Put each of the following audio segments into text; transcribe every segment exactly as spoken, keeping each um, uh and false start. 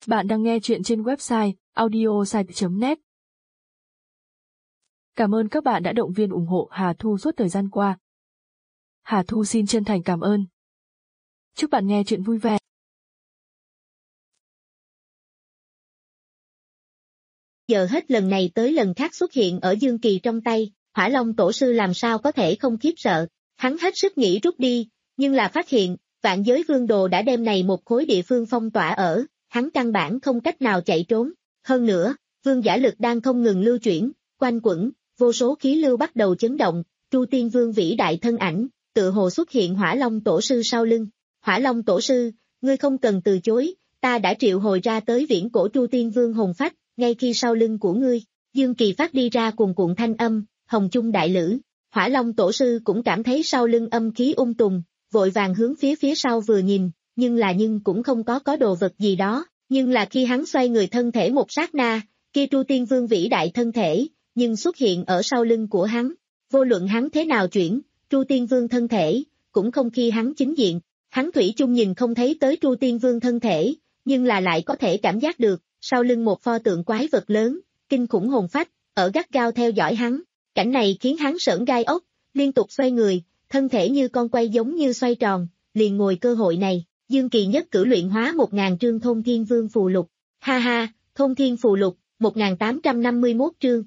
Bạn đang nghe chuyện trên website audiosite chấm net. Cảm ơn các bạn đã động viên ủng hộ Hà Thu suốt thời gian qua. Hà Thu xin chân thành cảm ơn. Chúc bạn nghe chuyện vui vẻ. Giờ hết lần này tới lần khác xuất hiện ở Dương Kỳ trong tay, Hỏa Long Tổ Sư làm sao có thể không khiếp sợ. Hắn hết sức nghĩ rút đi, nhưng là phát hiện, Vạn Giới Vương Đồ đã đem này một khối địa phương phong tỏa ở, hắn căn bản không cách nào chạy trốn. Hơn nữa, vương giả lực đang không ngừng lưu chuyển, quanh quẩn, vô số khí lưu bắt đầu chấn động, Chu Tiên Vương vĩ đại thân ảnh, tự hồ xuất hiện Hỏa Long Tổ Sư sau lưng. Hỏa Long Tổ Sư, ngươi không cần từ chối, ta đã triệu hồi ra tới viễn cổ Chu Tiên Vương hồn phách, ngay khi sau lưng của ngươi. Dương Kỳ phát đi ra cuồn cuộn thanh âm, hồng chung đại lữ. Hỏa Long Tổ Sư cũng cảm thấy sau lưng âm khí ung tùm, vội vàng hướng phía phía sau vừa nhìn, nhưng là nhưng cũng không có có đồ vật gì đó, nhưng là khi hắn xoay người thân thể một sát na, kia Chu Tiên Vương vĩ đại thân thể, nhưng xuất hiện ở sau lưng của hắn. Vô luận hắn thế nào chuyển, Chu Tiên Vương thân thể, cũng không khi hắn chính diện, hắn thủy chung nhìn không thấy tới Chu Tiên Vương thân thể, nhưng là lại có thể cảm giác được, sau lưng một pho tượng quái vật lớn, kinh khủng hồn phách, ở gắt gao theo dõi hắn. Cảnh này khiến hắn sởn gai ốc, liên tục xoay người, thân thể như con quay giống như xoay tròn, liền ngồi cơ hội này, Dương Kỳ nhất cử luyện hóa một ngàn trương Thôn Thiên Vương phù lục. Ha ha, Thôn Thiên phù lục, một nghìn tám trăm năm mươi mốt trương.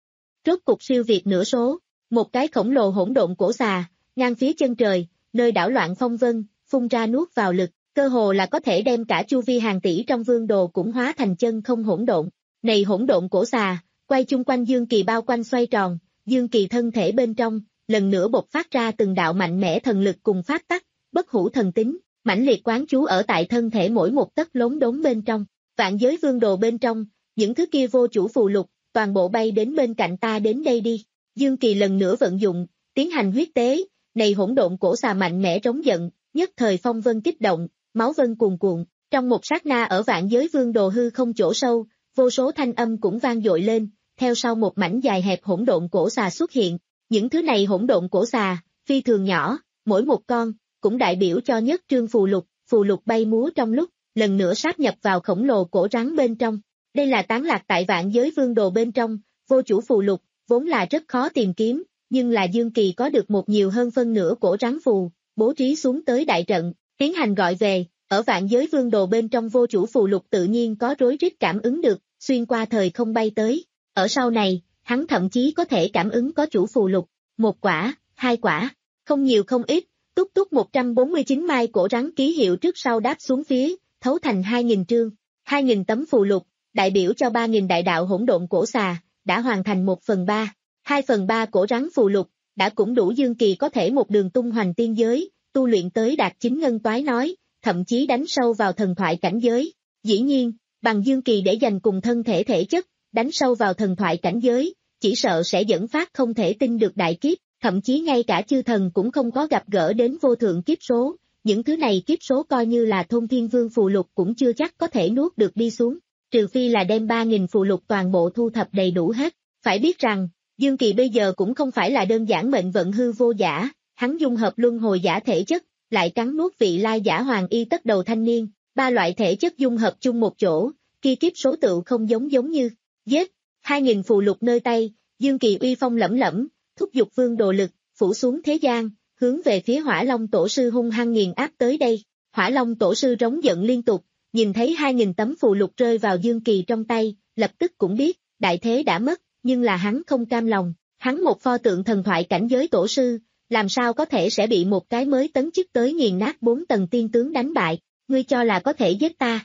Rốt cục siêu việt nửa số, một cái khổng lồ hỗn độn cổ xà, ngang phía chân trời, nơi đảo loạn phong vân, phun ra nuốt vào lực, cơ hồ là có thể đem cả chu vi hàng tỷ trong vương đồ cũng hóa thành chân không hỗn độn. Này hỗn độn cổ xà, quay chung quanh Dương Kỳ bao quanh xoay tròn, Dương Kỳ thân thể bên trong, lần nữa bộc phát ra từng đạo mạnh mẽ thần lực cùng pháp tắc, bất hủ thần tính, mãnh liệt quán chú ở tại thân thể mỗi một tấc lốm đốm bên trong. Vạn giới vương đồ bên trong, những thứ kia vô chủ phù lục, toàn bộ bay đến bên cạnh ta đến đây đi. Dương Kỳ lần nữa vận dụng, tiến hành huyết tế, này hỗn độn cổ xà mạnh mẽ trống giận, nhất thời phong vân kích động, máu vân cuồn cuộn, trong một sát na ở vạn giới vương đồ hư không chỗ sâu, vô số thanh âm cũng vang dội lên, theo sau một mảnh dài hẹp hỗn độn cổ xà xuất hiện. Những thứ này hỗn độn cổ xà, phi thường nhỏ, mỗi một con, cũng đại biểu cho nhất trương phù lục, phù lục bay múa trong lúc, lần nữa sáp nhập vào khổng lồ cổ rắn bên trong. Đây là tán lạc tại vạn giới vương đồ bên trong, vô chủ phù lục, vốn là rất khó tìm kiếm, nhưng là Dương Kỳ có được một nhiều hơn phân nửa cổ rắn phù, bố trí xuống tới đại trận, tiến hành gọi về, ở vạn giới vương đồ bên trong vô chủ phù lục tự nhiên có rối rít cảm ứng được, xuyên qua thời không bay tới. Ở sau này, hắn thậm chí có thể cảm ứng có chủ phù lục, một quả, hai quả, không nhiều không ít, túc túc một trăm bốn mươi chín mai cổ rắn ký hiệu trước sau đáp xuống phía, thấu thành hai nghìn trương, hai nghìn tấm phù lục, đại biểu cho ba nghìn đại đạo hỗn độn cổ xà, đã hoàn thành một phần ba, hai phần ba cổ rắn phù lục, đã cũng đủ Dương Kỳ có thể một đường tung hoành tiên giới, tu luyện tới đạt chính ngân toái nói, thậm chí đánh sâu vào thần thoại cảnh giới. Dĩ nhiên, bằng Dương Kỳ để dành cùng thân thể thể chất, đánh sâu vào thần thoại cảnh giới, chỉ sợ sẽ dẫn phát không thể tin được đại kiếp, thậm chí ngay cả chư thần cũng không có gặp gỡ đến vô thượng kiếp số, những thứ này kiếp số coi như là Thôn Thiên Vương phù lục cũng chưa chắc có thể nuốt được đi xuống, trừ phi là đem ba nghìn phù lục toàn bộ thu thập đầy đủ hết. Phải biết rằng, Dương Kỳ bây giờ cũng không phải là đơn giản mệnh vận hư vô giả, hắn dung hợp luân hồi giả thể chất, lại cắn nuốt vị lai giả hoàng y tất đầu thanh niên, ba loại thể chất dung hợp chung một chỗ, kia kiếp số tự không giống giống như, giết, hai nghìn phù lục nơi tay, Dương Kỳ uy phong lẫm lẫm, thúc giục vương đồ lực, phủ xuống thế gian, hướng về phía Hỏa Long Tổ Sư hung hăng nghiền áp tới đây. Hỏa Long Tổ Sư rống giận liên tục, nhìn thấy hai nghìn tấm phù lục rơi vào Dương Kỳ trong tay, lập tức cũng biết, đại thế đã mất, nhưng là hắn không cam lòng, hắn một pho tượng thần thoại cảnh giới tổ sư, làm sao có thể sẽ bị một cái mới tấn chức tới nghiền nát bốn tầng tiên tướng đánh bại, ngươi cho là có thể giết ta.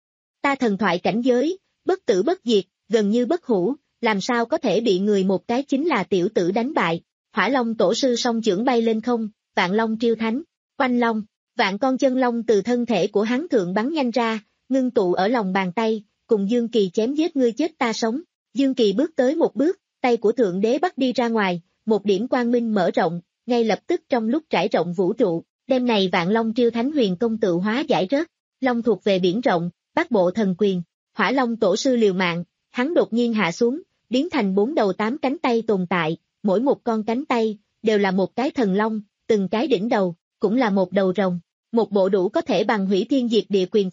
Ta thần thoại cảnh giới, bất tử bất diệt, gần như bất hủ, làm sao có thể bị người một cái chính là tiểu tử đánh bại. Hỏa Long Tổ Sư song chưởng bay lên không, vạn long triêu thánh, quanh long, vạn con chân long từ thân thể của hắn thượng bắn nhanh ra, ngưng tụ ở lòng bàn tay, cùng Dương Kỳ chém giết ngươi chết ta sống. Dương Kỳ bước tới một bước, tay của Thượng Đế bắt đi ra ngoài, một điểm quang minh mở rộng, ngay lập tức trong lúc trải rộng vũ trụ, đêm này vạn long triêu thánh huyền công tự hóa giải rớt, long thuộc về biển rộng, bát bộ thần quyền. Hỏa Long Tổ Sư liều mạng, hắn đột nhiên hạ xuống, biến thành bốn đầu tám cánh tay tồn tại, mỗi một con cánh tay, đều là một cái thần long, từng cái đỉnh đầu, cũng là một đầu rồng, một bộ đủ có thể bằng hủy thiên diệt địa quyền pháp,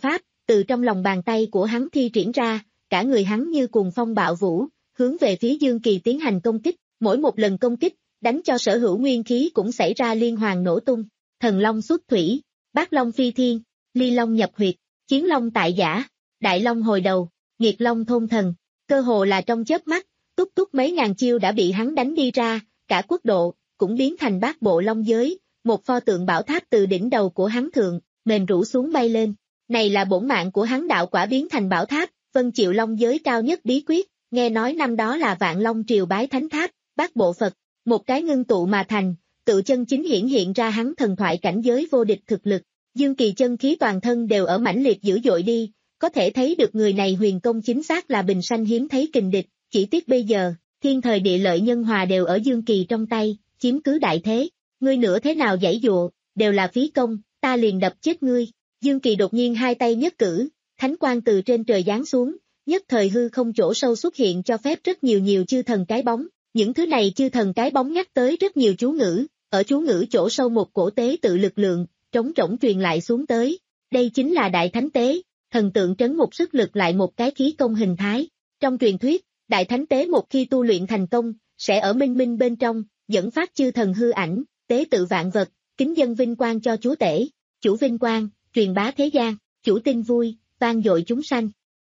từ trong lòng bàn tay của hắn thi triển ra, cả người hắn như cuồng phong bạo vũ, hướng về phía Dương Kỳ tiến hành công kích, mỗi một lần công kích, đánh cho sở hữu nguyên khí cũng xảy ra liên hoàn nổ tung, thần long xuất thủy, bát long phi thiên, ly long nhập huyệt, chiến long tại giả, đại long hồi đầu, nghiệt long thôn thần, cơ hồ là trong chớp mắt, túc túc mấy ngàn chiêu đã bị hắn đánh đi ra, cả quốc độ, cũng biến thành bát bộ long giới, một pho tượng bảo tháp từ đỉnh đầu của hắn thượng, mềm rũ xuống bay lên, này là bổn mạng của hắn đạo quả biến thành bảo tháp, vân chịu long giới cao nhất bí quyết, nghe nói năm đó là vạn long triều bái thánh tháp, bát bộ Phật, một cái ngưng tụ mà thành, tự chân chính hiển hiện ra hắn thần thoại cảnh giới vô địch thực lực, Dương Kỳ chân khí toàn thân đều ở mãnh liệt dữ dội đi, có thể thấy được người này huyền công chính xác là bình sanh hiếm thấy kình địch, chỉ tiếc bây giờ, thiên thời địa lợi nhân hòa đều ở Dương Kỳ trong tay, chiếm cứ đại thế, ngươi nữa thế nào giãy dụa, đều là phí công, ta liền đập chết ngươi. Dương Kỳ đột nhiên hai tay nhất cử, thánh quang từ trên trời giáng xuống, nhất thời hư không chỗ sâu xuất hiện cho phép rất nhiều nhiều chư thần cái bóng, những thứ này chư thần cái bóng nhắc tới rất nhiều chú ngữ, ở chú ngữ chỗ sâu một cổ tế tự lực lượng, trống trỗng truyền lại xuống tới, đây chính là đại thánh tế, thần tượng trấn một sức lực lại một cái khí công hình thái, trong truyền thuyết, đại thánh tế một khi tu luyện thành công, sẽ ở minh minh bên trong, dẫn phát chư thần hư ảnh, tế tự vạn vật, kính dân vinh quang cho chúa tể, chủ vinh quang, truyền bá thế gian, chủ tin vui, vang dội chúng sanh.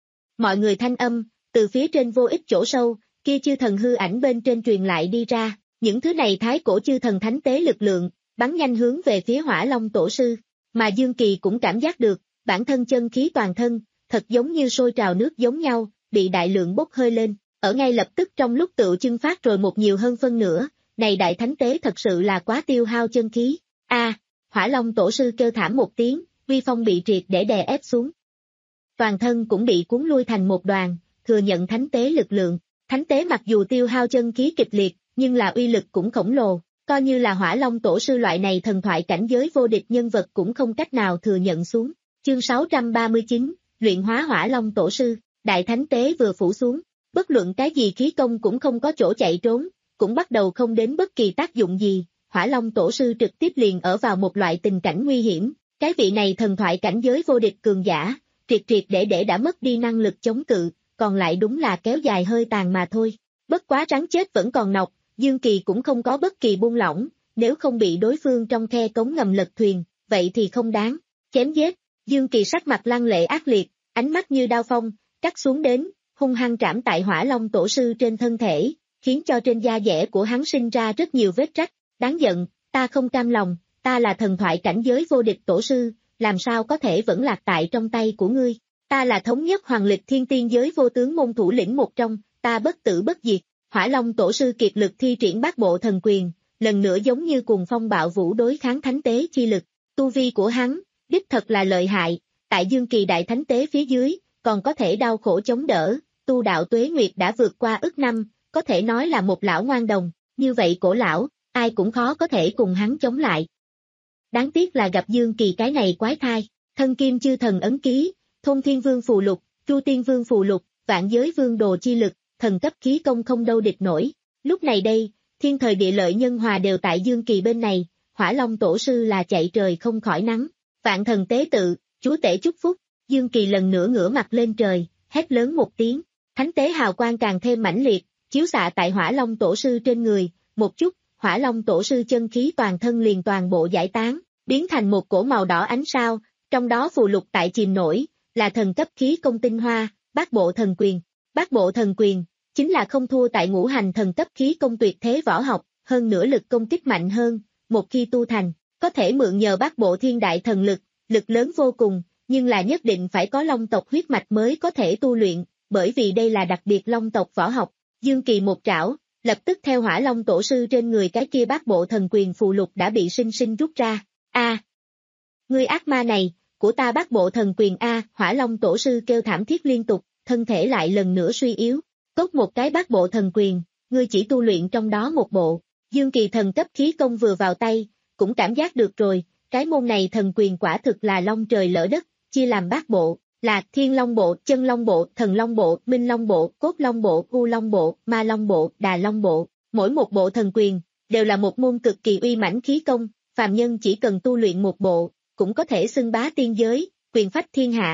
Mọi người thanh âm, từ phía trên vô ích chỗ sâu, kia chư thần hư ảnh bên trên truyền lại đi ra, những thứ này thái cổ chư thần thánh tế lực lượng, bắn nhanh hướng về phía Hỏa Long Tổ sư, mà Dương Kỳ cũng cảm giác được, bản thân chân khí toàn thân, thật giống như sôi trào nước giống nhau, bị đại lượng bốc hơi lên, ở ngay lập tức trong lúc tự chưng phát rồi một nhiều hơn phân nửa, này đại thánh tế thật sự là quá tiêu hao chân khí, a Hỏa Long Tổ sư kêu thảm một tiếng, uy phong bị triệt để đè ép xuống. Toàn thân cũng bị cuốn lui thành một đoàn, thừa nhận thánh tế lực lượng, thánh tế mặc dù tiêu hao chân khí kịch liệt, nhưng là uy lực cũng khổng lồ, coi như là Hỏa Long Tổ sư loại này thần thoại cảnh giới vô địch nhân vật cũng không cách nào thừa nhận xuống. Chương sáu trăm ba mươi chín, luyện hóa Hỏa Long Tổ sư, đại thánh tế vừa phủ xuống, bất luận cái gì khí công cũng không có chỗ chạy trốn, cũng bắt đầu không đến bất kỳ tác dụng gì, Hỏa Long Tổ sư trực tiếp liền ở vào một loại tình cảnh nguy hiểm, cái vị này thần thoại cảnh giới vô địch cường giả, triệt triệt để để đã mất đi năng lực chống cự, còn lại đúng là kéo dài hơi tàn mà thôi. Bất quá rắn chết vẫn còn nọc, Dương Kỳ cũng không có bất kỳ buông lỏng, nếu không bị đối phương trong khe cống ngầm lật thuyền, vậy thì không đáng. Chém giết, Dương Kỳ sắc mặt lăng lệ ác liệt, ánh mắt như đao phong, cắt xuống đến, hung hăng trảm tại Hỏa Long Tổ sư trên thân thể, khiến cho trên da dẻ của hắn sinh ra rất nhiều vết rách. Đáng giận, ta không cam lòng, ta là thần thoại cảnh giới vô địch tổ sư, làm sao có thể vẫn lạc tại trong tay của ngươi. Ta là thống nhất hoàng lịch thiên tiên giới vô tướng môn thủ lĩnh một trong, ta bất tử bất diệt. Hỏa Long Tổ sư kiệt lực thi triển bát bộ thần quyền, lần nữa giống như cùng phong bạo vũ đối kháng thánh tế chi lực. Tu vi của hắn, đích thật là lợi hại, tại Dương Kỳ đại thánh tế phía dưới, còn có thể đau khổ chống đỡ, tu đạo tuế nguyệt đã vượt qua ức năm, có thể nói là một lão ngoan đồng, như vậy cổ lão, ai cũng khó có thể cùng hắn chống lại. Đáng tiếc là gặp Dương Kỳ cái này quái thai, thân kim chư thần ấn ký, thôn thiên vương phù lục, chu tiên vương phù lục, vạn giới vương đồ chi lực, thần cấp khí công không đâu địch nổi. Lúc này đây, thiên thời địa lợi nhân hòa đều tại Dương Kỳ bên này, Hỏa Long Tổ sư là chạy trời không khỏi nắng. Vạn thần tế tự, chúa tể chúc phúc, Dương Kỳ lần nữa ngửa mặt lên trời, hét lớn một tiếng, thánh tế hào quang càng thêm mãnh liệt, chiếu xạ tại Hỏa Long Tổ sư trên người, một chút, Hỏa Long Tổ sư chân khí toàn thân liền toàn bộ giải tán, biến thành một cổ màu đỏ ánh sao, trong đó phù lục tại chìm nổi, là thần cấp khí công tinh hoa, bát bộ thần quyền. Bát bộ thần quyền, chính là không thua tại ngũ hành thần cấp khí công tuyệt thế võ học, hơn nữa lực công kích mạnh hơn, một khi tu thành, có thể mượn nhờ bát bộ thiên đại thần lực, lực lớn vô cùng, nhưng là nhất định phải có long tộc huyết mạch mới có thể tu luyện, bởi vì đây là đặc biệt long tộc võ học. Dương Kỳ một trảo, lập tức theo Hỏa Long Tổ sư trên người cái kia bát bộ thần quyền phù lục đã bị sinh sinh rút ra. A, ngươi ác ma này, của ta bát bộ thần quyền a, Hỏa Long Tổ sư kêu thảm thiết liên tục, thân thể lại lần nữa suy yếu. Cốt một cái bát bộ thần quyền, ngươi chỉ tu luyện trong đó một bộ. Dương Kỳ thần cấp khí công vừa vào tay, cũng cảm giác được rồi, cái môn này thần quyền quả thực là long trời lỡ đất, chia làm bát bộ, là Thiên Long bộ, Chân Long bộ, Thần Long bộ, Minh Long bộ, Cốt Long bộ, U Long bộ, Ma Long bộ, Đà Long bộ. Mỗi một bộ thần quyền đều là một môn cực kỳ uy mãnh khí công, phàm nhân chỉ cần tu luyện một bộ, cũng có thể xưng bá tiên giới, quyền phách thiên hạ.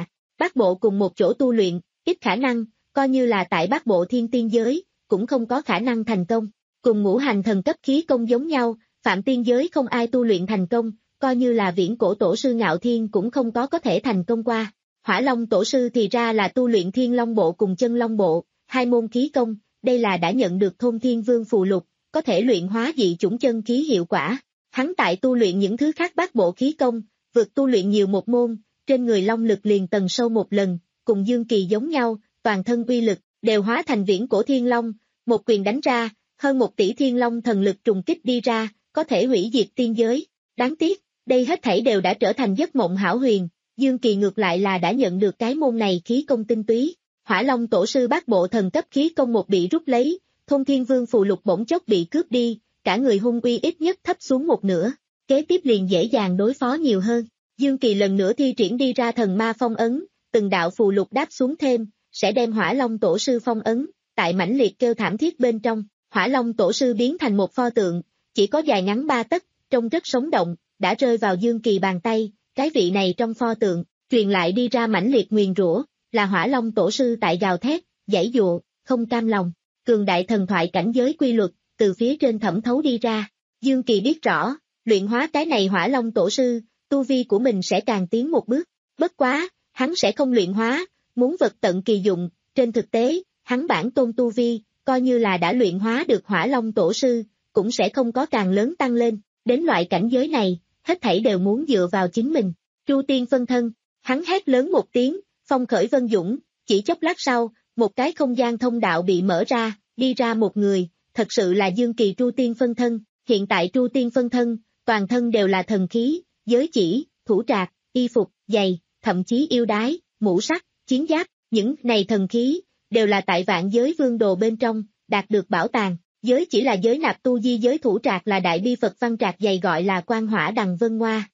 Bát bộ cùng một chỗ tu luyện, ít khả năng, coi như là tại bát bộ thiên tiên giới, cũng không có khả năng thành công. Cùng ngũ hành thần cấp khí công giống nhau, phạm tiên giới không ai tu luyện thành công, coi như là viễn cổ tổ sư Ngạo Thiên cũng không có có thể thành công qua. Hỏa Long tổ sư thì ra là tu luyện Thiên Long bộ cùng Chân Long bộ, hai môn khí công, đây là đã nhận được Thôn Thiên Vương phù lục, có thể luyện hóa dị chủng chân khí hiệu quả. Hắn tại tu luyện những thứ khác bát bộ khí công, vượt tu luyện nhiều một môn, trên người long lực liền tầng sâu một lần, cùng Dương Kỳ giống nhau, toàn thân uy lực, đều hóa thành viễn cổ thiên long, một quyền đánh ra, hơn một tỷ thiên long thần lực trùng kích đi ra, có thể hủy diệt tiên giới. Đáng tiếc, đây hết thảy đều đã trở thành giấc mộng hão huyền, Dương Kỳ ngược lại là đã nhận được cái môn này khí công tinh túy. Hỏa Long tổ sư bát bộ thần cấp khí công một bị rút lấy, Thôn Thiên Vương phù lục bỗng chốc bị cướp đi, cả người hung uy ít nhất thấp xuống một nửa, kế tiếp liền dễ dàng đối phó nhiều hơn. Dương Kỳ lần nữa thi triển đi ra thần ma phong ấn, từng đạo phù lục đáp xuống thêm, sẽ đem Hỏa Long tổ sư phong ấn, tại mãnh liệt kêu thảm thiết bên trong, Hỏa Long tổ sư biến thành một pho tượng, chỉ có dài ngắn ba tấc, trông rất sống động, đã rơi vào Dương Kỳ bàn tay, cái vị này trong pho tượng, truyền lại đi ra mãnh liệt nguyền rủa, là Hỏa Long tổ sư tại gào thét, giãy dụa, không cam lòng, cường đại thần thoại cảnh giới quy luật, từ phía trên thẩm thấu đi ra. Dương Kỳ biết rõ, luyện hóa cái này Hỏa Long tổ sư, tu vi của mình sẽ càng tiến một bước, bất quá, hắn sẽ không luyện hóa, muốn vật tận kỳ dụng, trên thực tế, hắn bản tôn tu vi, coi như là đã luyện hóa được Hỏa Long tổ sư, cũng sẽ không có càng lớn tăng lên, đến loại cảnh giới này, hết thảy đều muốn dựa vào chính mình. Tru Tiên phân thân, hắn hét lớn một tiếng, phong khởi vân dũng, chỉ chốc lát sau, một cái không gian thông đạo bị mở ra, đi ra một người, thật sự là Dương Kỳ Tru Tiên phân thân, hiện tại Tru Tiên phân thân, toàn thân đều là thần khí, giới chỉ, thủ trạc, y phục, giày, thậm chí yêu đái, mũ sắt, chiến giáp, những này thần khí, đều là tại vạn giới vương đồ bên trong, đạt được bảo tàng. Giới chỉ là giới nạp tu di, giới thủ trạc là đại bi Phật văn trạc dày gọi là Quan Hỏa Đằng Vân Ngoa.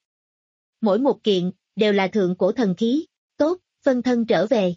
Mỗi một kiện, đều là thượng cổ thần khí. Tốt, phân thân trở về.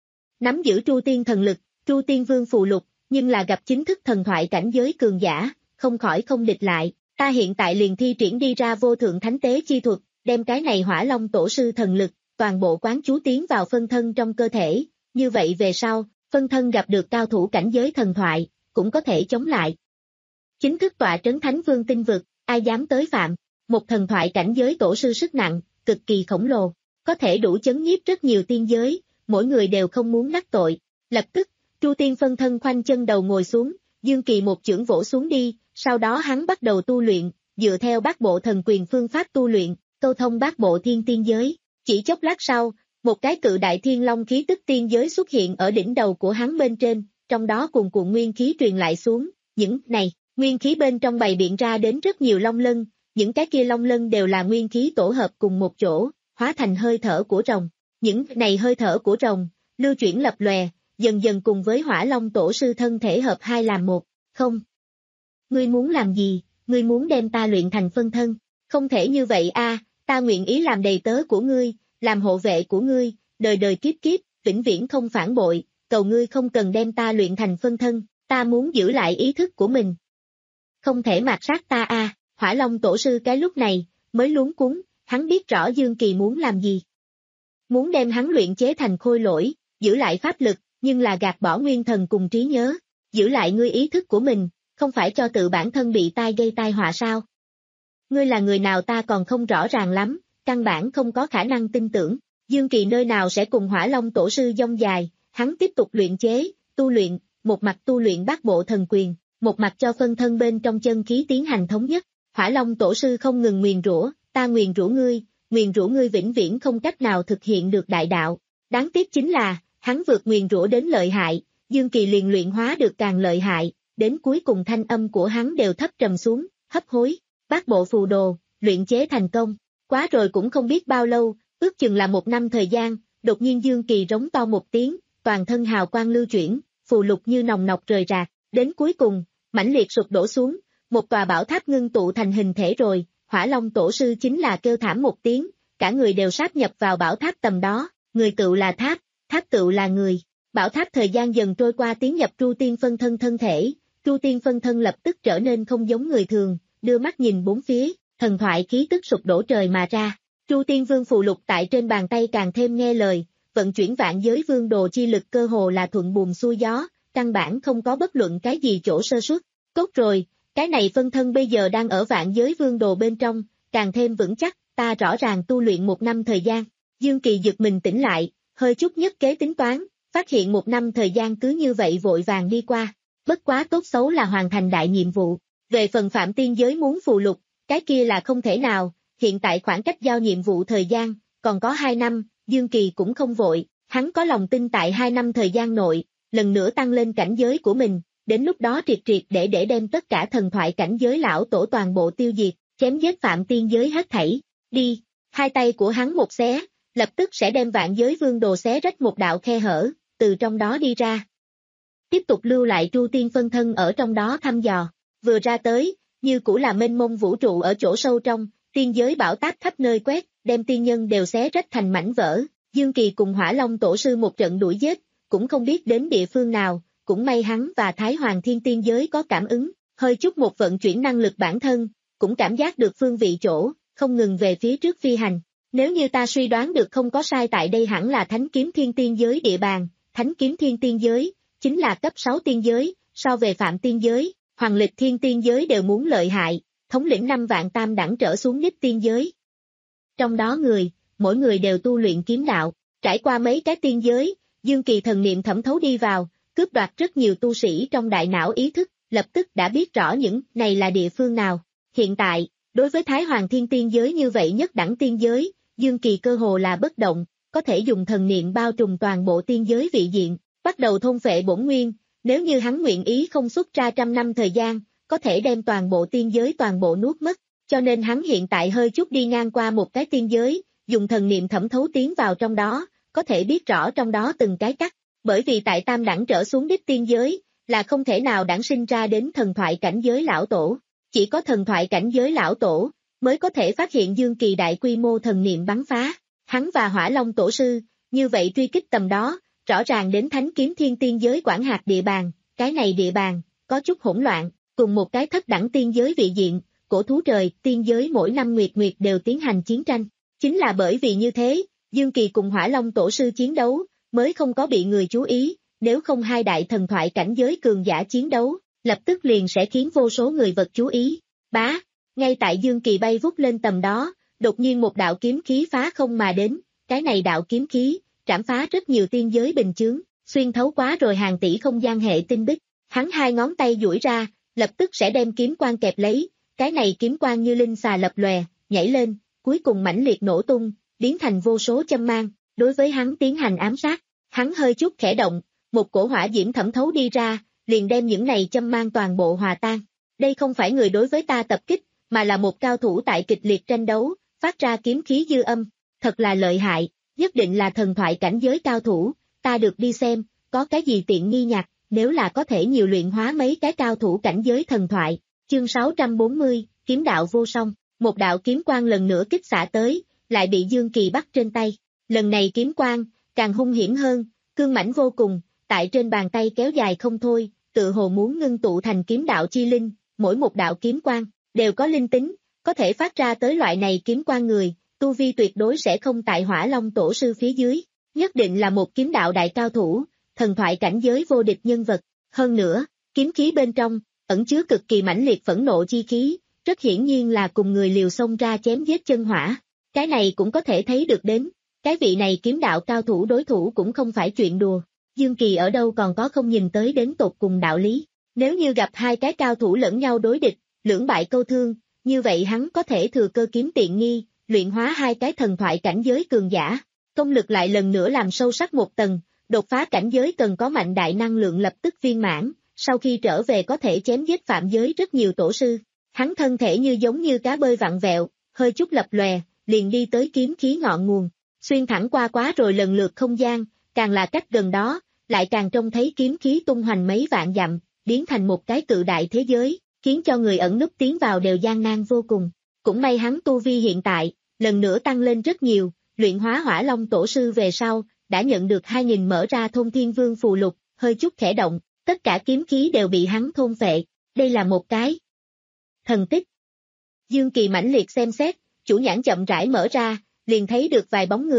Nắm giữ Tru Tiên thần lực, Tru Tiên Vương phù lục, nhưng là gặp chính thức thần thoại cảnh giới cường giả, không khỏi không địch lại. Ta hiện tại liền thi triển đi ra vô thượng thánh tế chi thuật, đem cái này Hỏa Long tổ sư thần lực, toàn bộ quán chú tiến vào phân thân trong cơ thể. Như vậy về sau, phân thân gặp được cao thủ cảnh giới thần thoại, cũng có thể chống lại. Chính thức tọa trấn Thánh Vương tinh vực, ai dám tới phạm, một thần thoại cảnh giới tổ sư sức nặng, cực kỳ khổng lồ, có thể đủ chấn nhiếp rất nhiều tiên giới, mỗi người đều không muốn đắc tội. Lập tức, Tru Tiên phân thân khoanh chân đầu ngồi xuống, Dương Kỳ một chưởng vỗ xuống đi, sau đó hắn bắt đầu tu luyện, dựa theo bát bộ thần quyền phương pháp tu luyện, câu thông bát bộ thiên tiên giới. Chỉ chốc lát sau, một cái cự đại thiên long khí tức tiên giới xuất hiện ở đỉnh đầu của hắn bên trên, trong đó cuồn cuộn nguyên khí truyền lại xuống, những này, nguyên khí bên trong bày biện ra đến rất nhiều long lân, những cái kia long lân đều là nguyên khí tổ hợp cùng một chỗ, hóa thành hơi thở của rồng. Những này hơi thở của rồng, lưu chuyển lập lòe, dần dần cùng với Hỏa Long tổ sư thân thể hợp hai làm một. Không. Ngươi muốn làm gì, ngươi muốn đem ta luyện thành phân thân, không thể như vậy a, ta nguyện ý làm đầy tớ của ngươi, làm hộ vệ của ngươi, đời đời kiếp kiếp, vĩnh viễn không phản bội, cầu ngươi không cần đem ta luyện thành phân thân, ta muốn giữ lại ý thức của mình. Không thể mạt sát ta a, Hỏa Long tổ sư cái lúc này, mới luống cuống, hắn biết rõ Dương Kỳ muốn làm gì. Muốn đem hắn luyện chế thành khôi lỗi, giữ lại pháp lực, nhưng là gạt bỏ nguyên thần cùng trí nhớ, giữ lại ngươi ý thức của mình, không phải cho tự bản thân bị tai gây tai họa sao? Ngươi là người nào ta còn không rõ ràng lắm, căn bản không có khả năng tin tưởng, Dương Kỳ nơi nào sẽ cùng Hỏa Long tổ sư dông dài, hắn tiếp tục luyện chế, tu luyện, một mặt tu luyện bát bộ thần quyền, một mặt cho phân thân bên trong chân khí tiến hành thống nhất. Hỏa Long tổ sư không ngừng nguyền rủa, ta nguyền rủa ngươi, nguyền rủa ngươi vĩnh viễn không cách nào thực hiện được đại đạo. Đáng tiếc chính là, hắn vượt nguyền rủa đến lợi hại, Dương Kỳ liền luyện hóa được càng lợi hại, đến cuối cùng thanh âm của hắn đều thấp trầm xuống, hấp hối, bát bộ phù đồ, luyện chế thành công. Quá rồi cũng không biết bao lâu, ước chừng là một năm thời gian, đột nhiên Dương Kỳ rống to một tiếng, toàn thân hào quang lưu chuyển, phù lục như nòng nọc rời rạc, đến cuối cùng, mãnh liệt sụp đổ xuống, một tòa bảo tháp ngưng tụ thành hình thể rồi, Hỏa Long tổ sư chính là kêu thảm một tiếng, cả người đều sáp nhập vào bảo tháp tầm đó, người tựu là tháp, tháp tựu là người. Bảo tháp thời gian dần trôi qua tiến nhập Tru Tiên phân thân thân thể, Tru Tiên phân thân lập tức trở nên không giống người thường, đưa mắt nhìn bốn phía, thần thoại khí tức sụp đổ trời mà ra. Tru Tiên Vương phù lục tại trên bàn tay càng thêm nghe lời, vận chuyển vạn giới vương đồ chi lực cơ hồ là thuận buồm xuôi gió, căn bản không có bất luận cái gì chỗ sơ suất. Tốt rồi, cái này phân thân bây giờ đang ở vạn giới vương đồ bên trong, càng thêm vững chắc, ta rõ ràng tu luyện một năm thời gian. Dương Kỳ giật mình tỉnh lại, hơi chút nhất kế tính toán, phát hiện một năm thời gian cứ như vậy vội vàng đi qua. Bất quá tốt xấu là hoàn thành đại nhiệm vụ. Về phần Phạm Tiên Giới muốn phù lục, cái kia là không thể nào, hiện tại khoảng cách giao nhiệm vụ thời gian, còn có hai năm, Dương Kỳ cũng không vội, hắn có lòng tin tại hai năm thời gian nội, lần nữa tăng lên cảnh giới của mình, đến lúc đó triệt triệt để để đem tất cả thần thoại cảnh giới lão tổ toàn bộ tiêu diệt, chém giết Phạm Tiên Giới hết thảy. Đi, hai tay của hắn một xé, lập tức sẽ đem vạn giới vương đồ xé rách một đạo khe hở, từ trong đó đi ra. Tiếp tục lưu lại Tru Tiên phân thân ở trong đó thăm dò, vừa ra tới, như cũ là mênh mông vũ trụ ở chỗ sâu trong, tiên giới bão táp khắp nơi quét, đem tiên nhân đều xé rách thành mảnh vỡ, Dương Kỳ cùng Hỏa Long tổ sư một trận đuổi giết, cũng không biết đến địa phương nào, cũng may hắn và Thái Hoàng Thiên Tiên Giới có cảm ứng, hơi chút một vận chuyển năng lực bản thân, cũng cảm giác được phương vị chỗ, không ngừng về phía trước phi hành. Nếu như ta suy đoán được không có sai tại đây hẳn là Thánh Kiếm Thiên Tiên Giới địa bàn, Thánh Kiếm Thiên Tiên Giới, chính là cấp sáu tiên giới, so về Phạm Tiên Giới, Hoàng Lịch Thiên Tiên Giới đều muốn lợi hại, thống lĩnh năm vạn tam đẳng trở xuống đích tiên giới. Trong đó người, mỗi người đều tu luyện kiếm đạo, trải qua mấy cái tiên giới, Dương Kỳ thần niệm thẩm thấu đi vào, cướp đoạt rất nhiều tu sĩ trong đại não ý thức, lập tức đã biết rõ những này là địa phương nào. Hiện tại, đối với Thái Hoàng Thiên Tiên Giới như vậy nhất đẳng tiên giới, Dương Kỳ cơ hồ là bất động, có thể dùng thần niệm bao trùm toàn bộ tiên giới vị diện, bắt đầu thôn phệ bổn nguyên, nếu như hắn nguyện ý không xuất ra trăm năm thời gian, có thể đem toàn bộ tiên giới toàn bộ nuốt mất, cho nên hắn hiện tại hơi chút đi ngang qua một cái tiên giới, dùng thần niệm thẩm thấu tiến vào trong đó, có thể biết rõ trong đó từng cái cắt, bởi vì tại tam đẳng trở xuống đích tiên giới, là không thể nào đản sinh ra đến thần thoại cảnh giới lão tổ, chỉ có thần thoại cảnh giới lão tổ, mới có thể phát hiện Dương Kỳ đại quy mô thần niệm bắn phá, hắn và Hỏa Long tổ sư, như vậy truy kích tầm đó, rõ ràng đến Thánh Kiếm Thiên Tiên Giới quản hạt địa bàn, cái này địa bàn, có chút hỗn loạn, cùng một cái thất đẳng tiên giới vị diện, cổ thú trời, tiên giới mỗi năm nguyệt nguyệt đều tiến hành chiến tranh, chính là bởi vì như thế, Dương Kỳ cùng Hỏa Long tổ sư chiến đấu, mới không có bị người chú ý, nếu không hai đại thần thoại cảnh giới cường giả chiến đấu, lập tức liền sẽ khiến vô số người vật chú ý, bá, ngay tại Dương Kỳ bay vút lên tầm đó, đột nhiên một đạo kiếm khí phá không mà đến, cái này đạo kiếm khí, trảm phá rất nhiều tiên giới bình chướng, xuyên thấu quá rồi hàng tỷ không gian hệ tinh bích, hắn hai ngón tay duỗi ra, lập tức sẽ đem kiếm quang kẹp lấy, cái này kiếm quang như linh xà lập lòe, nhảy lên, cuối cùng mãnh liệt nổ tung, biến thành vô số châm mang, đối với hắn tiến hành ám sát, hắn hơi chút khẽ động, một cổ hỏa diễm thẩm thấu đi ra, liền đem những này châm mang toàn bộ hòa tan, đây không phải người đối với ta tập kích, mà là một cao thủ tại kịch liệt tranh đấu, phát ra kiếm khí dư âm, thật là lợi hại, nhất định là thần thoại cảnh giới cao thủ, ta được đi xem, có cái gì tiện nghi nhặt, nếu là có thể nhiều luyện hóa mấy cái cao thủ cảnh giới thần thoại. Chương sáu trăm bốn mươi, kiếm đạo vô song, một đạo kiếm quang lần nữa kích xạ tới, lại bị Dương Kỳ bắt trên tay, lần này kiếm quang, càng hung hiểm hơn, cương mãnh vô cùng, tại trên bàn tay kéo dài không thôi, tự hồ muốn ngưng tụ thành kiếm đạo chi linh, mỗi một đạo kiếm quang, đều có linh tính, có thể phát ra tới loại này kiếm quang người, tu vi tuyệt đối sẽ không tại Hỏa Long tổ sư phía dưới, nhất định là một kiếm đạo đại cao thủ, thần thoại cảnh giới vô địch nhân vật, hơn nữa, kiếm khí bên trong, ẩn chứa cực kỳ mãnh liệt phẫn nộ chi khí, rất hiển nhiên là cùng người liều xông ra chém giết chân hỏa, cái này cũng có thể thấy được đến, cái vị này kiếm đạo cao thủ đối thủ cũng không phải chuyện đùa, Dương Kỳ ở đâu còn có không nhìn tới đến tột cùng đạo lý, nếu như gặp hai cái cao thủ lẫn nhau đối địch, lưỡng bại câu thương, như vậy hắn có thể thừa cơ kiếm tiện nghi, luyện hóa hai cái thần thoại cảnh giới cường giả, công lực lại lần nữa làm sâu sắc một tầng, đột phá cảnh giới cần có mạnh đại năng lượng lập tức viên mãn, sau khi trở về có thể chém giết phạm giới rất nhiều tổ sư, hắn thân thể như giống như cá bơi vặn vẹo, hơi chút lập lòe, liền đi tới kiếm khí ngọn nguồn, xuyên thẳng qua quá rồi lần lượt không gian, càng là cách gần đó, lại càng trông thấy kiếm khí tung hoành mấy vạn dặm, biến thành một cái cự đại thế giới, khiến cho người ẩn núp tiến vào đều gian nan vô cùng. Cũng may hắn tu vi hiện tại, lần nữa tăng lên rất nhiều, luyện hóa Hỏa Long tổ sư về sau, đã nhận được hai nghìn mở ra thôn thiên vương phù lục, hơi chút khẽ động, tất cả kiếm khí đều bị hắn thôn phệ, đây là một cái thần tích. Dương Kỳ mãnh liệt xem xét, chủ nhãn chậm rãi mở ra, liền thấy được vài bóng người,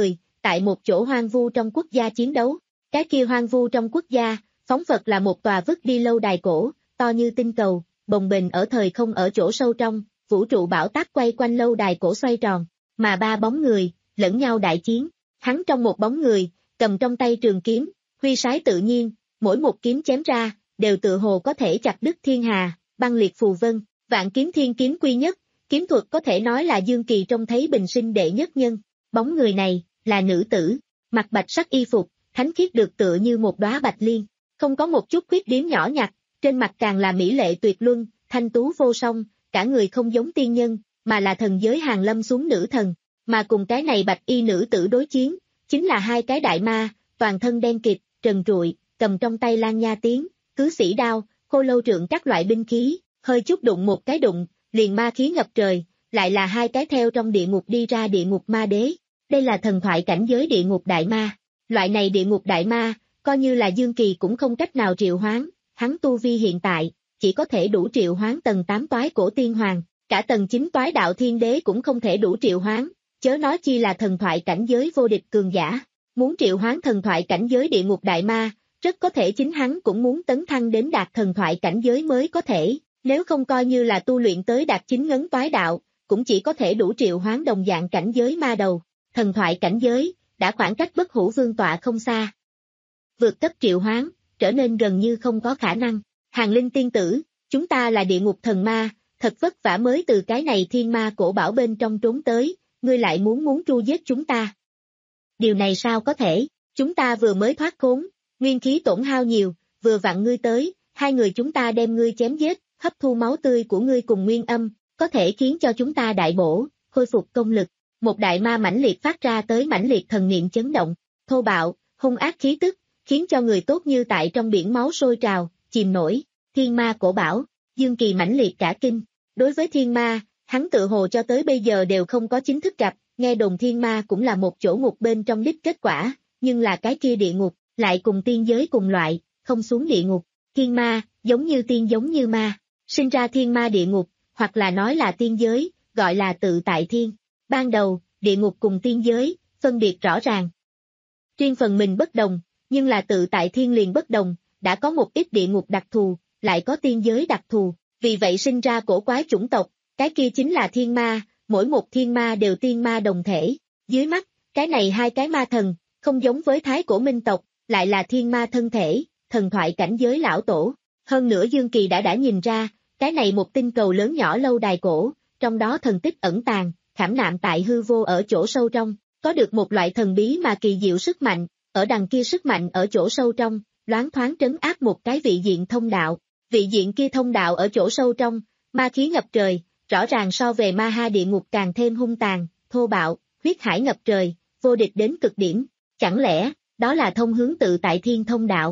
tại một chỗ hoang vu trong quốc gia chiến đấu. Cái kia hoang vu trong quốc gia, phóng vật là một tòa vứt đi lâu đài cổ, to như tinh cầu, bồng bềnh ở thời không ở chỗ sâu trong, vũ trụ bão táp quay quanh lâu đài cổ xoay tròn, mà ba bóng người, lẫn nhau đại chiến. Hắn trong một bóng người, cầm trong tay trường kiếm, huy sái tự nhiên, mỗi một kiếm chém ra, đều tự hồ có thể chặt đứt thiên hà, băng liệt phù vân, vạn kiếm thiên kiếm quy nhất, kiếm thuật có thể nói là Dương Kỳ trông thấy bình sinh đệ nhất nhân. Bóng người này, là nữ tử, mặc bạch sắc y phục, thánh khiết được tựa như một đóa bạch liên, không có một chút khuyết điểm nhỏ nhặt, trên mặt càng là mỹ lệ tuyệt luân, thanh tú vô song, cả người không giống tiên nhân, mà là thần giới hàng lâm xuống nữ thần, mà cùng cái này bạch y nữ tử đối chiến, chính là hai cái đại ma, toàn thân đen kịt, trần trụi, cầm trong tay lan nha tiếng, cứ sĩ đao, khô lâu trượng các loại binh khí, hơi chút đụng một cái đụng, liền ma khí ngập trời, lại là hai cái theo trong địa ngục đi ra địa ngục ma đế. Đây là thần thoại cảnh giới địa ngục đại ma. Loại này địa ngục đại ma, coi như là Dương Kỳ cũng không cách nào triệu hoán, hắn tu vi hiện tại, chỉ có thể đủ triệu hoán tầng tám toái cổ tiên hoàng, cả tầng chín toái đạo thiên đế cũng không thể đủ triệu hoán, chớ nói chi là thần thoại cảnh giới vô địch cường giả. Muốn triệu hoán thần thoại cảnh giới địa ngục đại ma, rất có thể chính hắn cũng muốn tấn thăng đến đạt thần thoại cảnh giới mới có thể, nếu không coi như là tu luyện tới đạt chính ngấn toái đạo, cũng chỉ có thể đủ triệu hoán đồng dạng cảnh giới ma đầu. Thần thoại cảnh giới, đã khoảng cách bất hủ vương tọa không xa. Vượt cấp triệu hoán, trở nên gần như không có khả năng. Hàng Linh tiên tử, chúng ta là địa ngục thần ma, thật vất vả mới từ cái này thiên ma cổ bảo bên trong trốn tới, ngươi lại muốn muốn tru giết chúng ta. Điều này sao có thể, chúng ta vừa mới thoát khốn, nguyên khí tổn hao nhiều, vừa vặn ngươi tới, hai người chúng ta đem ngươi chém giết, hấp thu máu tươi của ngươi cùng nguyên âm, có thể khiến cho chúng ta đại bổ, khôi phục công lực. Một đại ma mãnh liệt phát ra tới mãnh liệt thần niệm chấn động, thô bạo, hung ác khí tức, khiến cho người tốt như tại trong biển máu sôi trào, chìm nổi. Thiên ma cổ bảo, Dương Kỳ mãnh liệt cả kinh. Đối với thiên ma, hắn tự hồ cho tới bây giờ đều không có chính thức gặp, nghe đồn thiên ma cũng là một chỗ ngục bên trong đích kết quả, nhưng là cái kia địa ngục, lại cùng tiên giới cùng loại, không xuống địa ngục. Thiên ma, giống như tiên giống như ma, sinh ra thiên ma địa ngục, hoặc là nói là tiên giới, gọi là tự tại thiên. Ban đầu, địa ngục cùng tiên giới, phân biệt rõ ràng. Riêng phần mình bất đồng, nhưng là tự tại thiên liền bất đồng, đã có một ít địa ngục đặc thù, lại có tiên giới đặc thù, vì vậy sinh ra cổ quái chủng tộc, cái kia chính là thiên ma, mỗi một thiên ma đều tiên ma đồng thể. Dưới mắt, cái này hai cái ma thần, không giống với thái cổ minh tộc, lại là thiên ma thân thể, thần thoại cảnh giới lão tổ. Hơn nữa Dương Kỳ đã đã nhìn ra, cái này một tinh cầu lớn nhỏ lâu đài cổ, trong đó thần tích ẩn tàng, khảm nạm tại hư vô ở chỗ sâu trong, có được một loại thần bí mà kỳ diệu sức mạnh, ở đằng kia sức mạnh ở chỗ sâu trong, loáng thoáng trấn áp một cái vị diện thông đạo. Vị diện kia thông đạo ở chỗ sâu trong, ma khí ngập trời, rõ ràng so về ma ha địa ngục càng thêm hung tàn, thô bạo, huyết hải ngập trời, vô địch đến cực điểm. Chẳng lẽ, đó là thông hướng tự tại thiên thông đạo?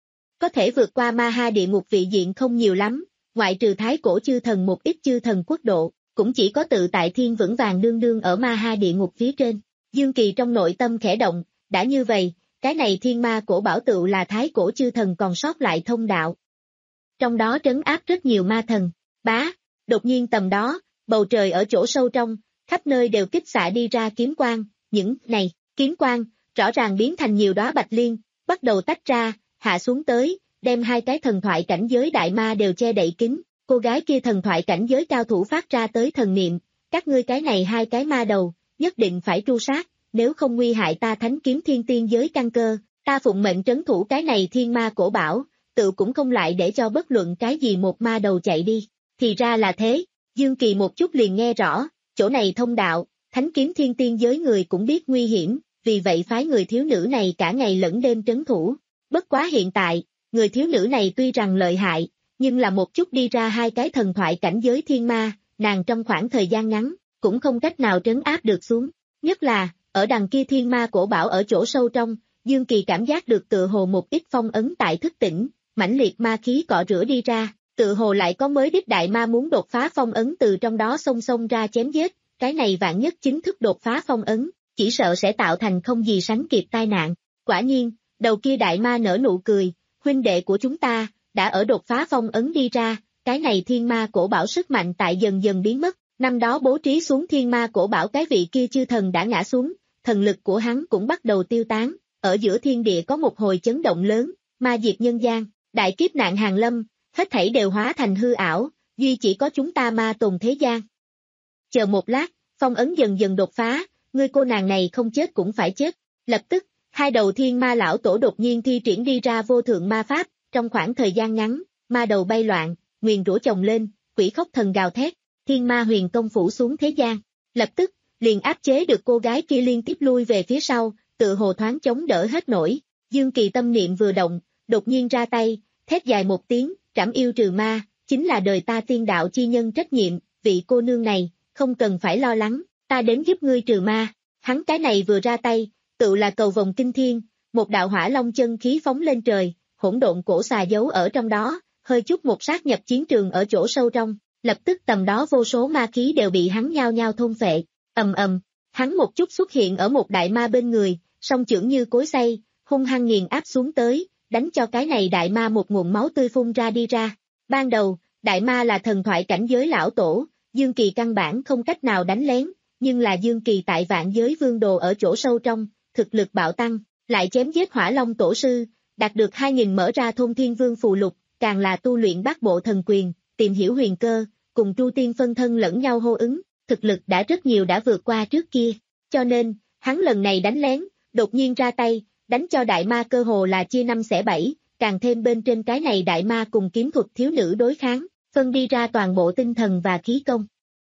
Có thể vượt qua ma ha địa ngục vị diện không nhiều lắm, ngoại trừ thái cổ chư thần một ít chư thần quốc độ, cũng chỉ có tự tại thiên vững vàng đương đương ở ma ha địa ngục phía trên. Dương Kỳ trong nội tâm khẽ động, đã như vậy, cái này thiên ma cổ bảo tựu là thái cổ chư thần còn sót lại thông đạo. Trong đó trấn áp rất nhiều ma thần, bá, đột nhiên tầm đó, bầu trời ở chỗ sâu trong, khắp nơi đều kích xạ đi ra kiếm quang, những này, kiếm quang, rõ ràng biến thành nhiều đóa bạch liên, bắt đầu tách ra, hạ xuống tới, đem hai cái thần thoại cảnh giới đại ma đều che đậy kín. Cô gái kia thần thoại cảnh giới cao thủ phát ra tới thần niệm, các ngươi cái này hai cái ma đầu, nhất định phải tru sát, nếu không nguy hại ta thánh kiếm thiên tiên giới căn cơ, ta phụng mệnh trấn thủ cái này thiên ma cổ bảo, tự cũng không lại để cho bất luận cái gì một ma đầu chạy đi. Thì ra là thế, Dương Kỳ một chút liền nghe rõ, chỗ này thông đạo, thánh kiếm thiên tiên giới người cũng biết nguy hiểm, vì vậy phái người thiếu nữ này cả ngày lẫn đêm trấn thủ. Bất quá hiện tại, người thiếu nữ này tuy rằng lợi hại, nhưng là một chút đi ra hai cái thần thoại cảnh giới thiên ma, nàng trong khoảng thời gian ngắn, cũng không cách nào trấn áp được xuống. Nhất là, ở đằng kia thiên ma cổ bảo ở chỗ sâu trong, Dương Kỳ cảm giác được tựa hồ một ít phong ấn tại thức tỉnh, mãnh liệt ma khí cọ rửa đi ra, tựa hồ lại có mới đích đại ma muốn đột phá phong ấn từ trong đó xông xông ra chém giết, cái này vạn nhất chính thức đột phá phong ấn, chỉ sợ sẽ tạo thành không gì sánh kịp tai nạn. Quả nhiên, đầu kia đại ma nở nụ cười, huynh đệ của chúng ta, đã ở đột phá phong ấn đi ra, cái này thiên ma cổ bảo sức mạnh tại dần dần biến mất, năm đó bố trí xuống thiên ma cổ bảo cái vị kia chư thần đã ngã xuống, thần lực của hắn cũng bắt đầu tiêu tán, ở giữa thiên địa có một hồi chấn động lớn, ma diệt nhân gian, đại kiếp nạn hàng lâm, hết thảy đều hóa thành hư ảo, duy chỉ có chúng ta ma tồn thế gian. Chờ một lát, phong ấn dần dần đột phá, ngươi cô nàng này không chết cũng phải chết, lập tức, hai đầu thiên ma lão tổ đột nhiên thi triển đi ra vô thượng ma pháp, trong khoảng thời gian ngắn, ma đầu bay loạn, nguyền rủa chồng lên, quỷ khóc thần gào thét, thiên ma huyền công phủ xuống thế gian, lập tức, liền áp chế được cô gái kia liên tiếp lui về phía sau, tự hồ thoáng chống đỡ hết nổi, Dương Kỳ tâm niệm vừa động, đột nhiên ra tay, thét dài một tiếng, trảm yêu trừ ma, chính là đời ta tiên đạo chi nhân trách nhiệm, vị cô nương này, không cần phải lo lắng, ta đến giúp ngươi trừ ma, hắn cái này vừa ra tay, tự là cầu vồng kinh thiên, một đạo hỏa long chân khí phóng lên trời, hỗn độn cổ xà giấu ở trong đó, hơi chút một sát nhập chiến trường ở chỗ sâu trong, lập tức tầm đó vô số ma khí đều bị hắn nhao nhao thôn phệ, ầm ầm, hắn một chút xuất hiện ở một đại ma bên người, song chưởng như cối xay, hung hăng nghiền áp xuống tới, đánh cho cái này đại ma một nguồn máu tươi phun ra đi ra. Ban đầu, đại ma là thần thoại cảnh giới lão tổ, Dương Kỳ căn bản không cách nào đánh lén, nhưng là Dương Kỳ tại vạn giới vương đồ ở chỗ sâu trong, thực lực bạo tăng, lại chém giết hỏa long tổ sư, đạt được hai nghìn mở ra thôn thiên vương phù lục, càng là tu luyện bát bộ thần quyền, tìm hiểu huyền cơ, cùng Tru Tiên phân thân lẫn nhau hô ứng, thực lực đã rất nhiều đã vượt qua trước kia, cho nên, hắn lần này đánh lén, đột nhiên ra tay, đánh cho đại ma cơ hồ là chia năm xẻ bảy, càng thêm bên trên cái này đại ma cùng kiếm thuật thiếu nữ đối kháng, phân đi ra toàn bộ tinh thần và khí công.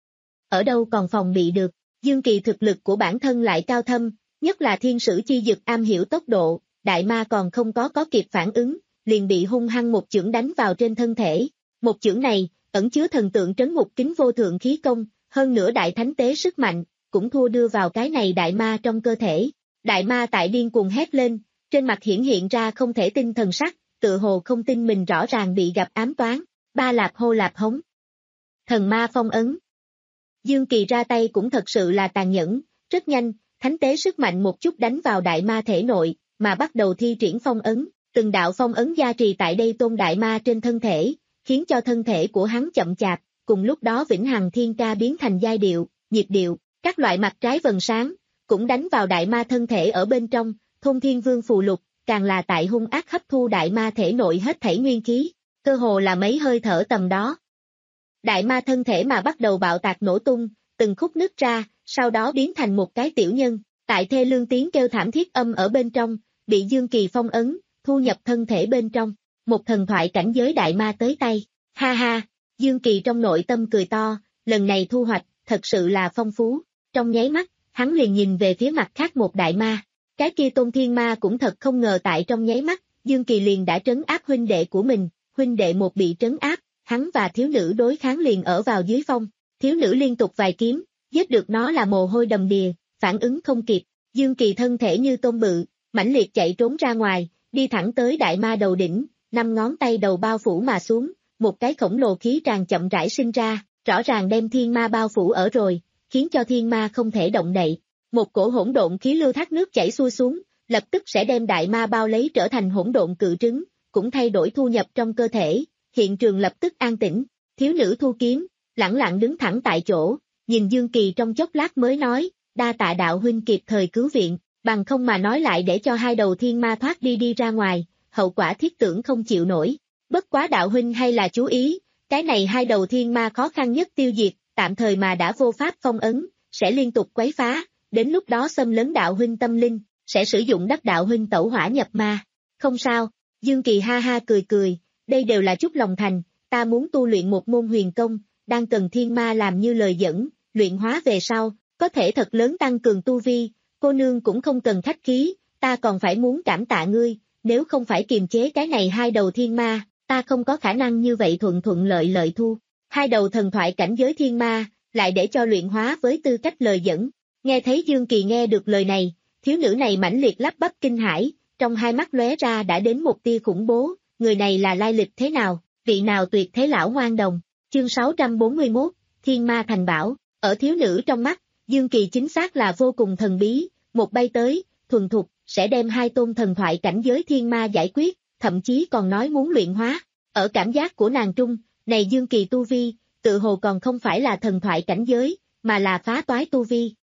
Ở đâu còn phòng bị được, Dương Kỳ thực lực của bản thân lại cao thâm, nhất là thiên sử chi dực am hiểu tốc độ, đại ma còn không có có kịp phản ứng, liền bị hung hăng một chưởng đánh vào trên thân thể. Một chưởng này, ẩn chứa thần tượng trấn ngục kính vô thượng khí công, hơn nữa đại thánh tế sức mạnh, cũng thua đưa vào cái này đại ma trong cơ thể. Đại ma tại điên cuồng hét lên, trên mặt hiển hiện ra không thể tin thần sắc, tự hồ không tin mình rõ ràng bị gặp ám toán, ba lạp hô lạp hống. Thần ma phong ấn. Dương Kỳ ra tay cũng thật sự là tàn nhẫn, rất nhanh, thánh tế sức mạnh một chút đánh vào đại ma thể nội, mà bắt đầu thi triển phong ấn, từng đạo phong ấn gia trì tại đây tôn đại ma trên thân thể, khiến cho thân thể của hắn chậm chạp, cùng lúc đó vĩnh hằng thiên ca biến thành giai điệu, nhịp điệu, các loại mặt trái vần sáng, cũng đánh vào đại ma thân thể ở bên trong, thôn thiên vương phù lục, càng là tại hung ác hấp thu đại ma thể nội hết thảy nguyên khí, cơ hồ là mấy hơi thở tầm đó. Đại ma thân thể mà bắt đầu bạo tạc nổ tung, từng khúc nứt ra, sau đó biến thành một cái tiểu nhân, tại thê lương tiếng kêu thảm thiết âm ở bên trong, bị Dương Kỳ phong ấn, thu nhập thân thể bên trong, một thần thoại cảnh giới đại ma tới tay, ha ha, Dương Kỳ trong nội tâm cười to, lần này thu hoạch, thật sự là phong phú, trong nháy mắt, hắn liền nhìn về phía mặt khác một đại ma, cái kia tôn thiên ma cũng thật không ngờ tại trong nháy mắt, Dương Kỳ liền đã trấn áp huynh đệ của mình, huynh đệ một bị trấn áp, hắn và thiếu nữ đối kháng liền ở vào dưới phong, thiếu nữ liên tục vài kiếm, giết được nó là mồ hôi đầm đìa, phản ứng không kịp, Dương Kỳ thân thể như tôm bự, mãnh liệt chạy trốn ra ngoài, đi thẳng tới đại ma đầu đỉnh, năm ngón tay đầu bao phủ mà xuống, một cái khổng lồ khí tràn chậm rãi sinh ra, rõ ràng đem thiên ma bao phủ ở rồi, khiến cho thiên ma không thể động đậy. Một cổ hỗn độn khí lưu thác nước chảy xuôi xuống, lập tức sẽ đem đại ma bao lấy trở thành hỗn độn cự trứng, cũng thay đổi thu nhập trong cơ thể, hiện trường lập tức an tĩnh, thiếu nữ thu kiếm, lẳng lặng đứng thẳng tại chỗ, nhìn Dương Kỳ trong chốc lát mới nói, đa tạ đạo huynh kịp thời cứu viện, bằng không mà nói lại để cho hai đầu thiên ma thoát đi đi ra ngoài, hậu quả thiết tưởng không chịu nổi. Bất quá đạo huynh hay là chú ý, cái này hai đầu thiên ma khó khăn nhất tiêu diệt, tạm thời mà đã vô pháp phong ấn, sẽ liên tục quấy phá, đến lúc đó xâm lấn đạo huynh tâm linh, sẽ sử dụng đắc đạo huynh tẩu hỏa nhập ma. Không sao, Dương Kỳ ha ha cười cười, đây đều là chút lòng thành, ta muốn tu luyện một môn huyền công, đang cần thiên ma làm như lời dẫn, luyện hóa về sau, có thể thật lớn tăng cường tu vi, cô nương cũng không cần khách khí, ta còn phải muốn cảm tạ ngươi, nếu không phải kiềm chế cái này hai đầu thiên ma, ta không có khả năng như vậy thuận thuận lợi lợi thu. Hai đầu thần thoại cảnh giới thiên ma, lại để cho luyện hóa với tư cách lời dẫn. Nghe thấy Dương Kỳ nghe được lời này, thiếu nữ này mãnh liệt lắp bắp kinh hãi, trong hai mắt lóe ra đã đến một tia khủng bố, người này là lai lịch thế nào, vị nào tuyệt thế lão ngoan đồng. Chương sáu trăm bốn mươi mốt, Thiên Ma Thành Bảo, ở thiếu nữ trong mắt, Dương Kỳ chính xác là vô cùng thần bí, một bay tới, thuần thục, sẽ đem hai tôn thần thoại cảnh giới thiên ma giải quyết, thậm chí còn nói muốn luyện hóa. Ở cảm giác của nàng trung, này Dương Kỳ tu vi, tự hồ còn không phải là thần thoại cảnh giới, mà là phá toái tu vi,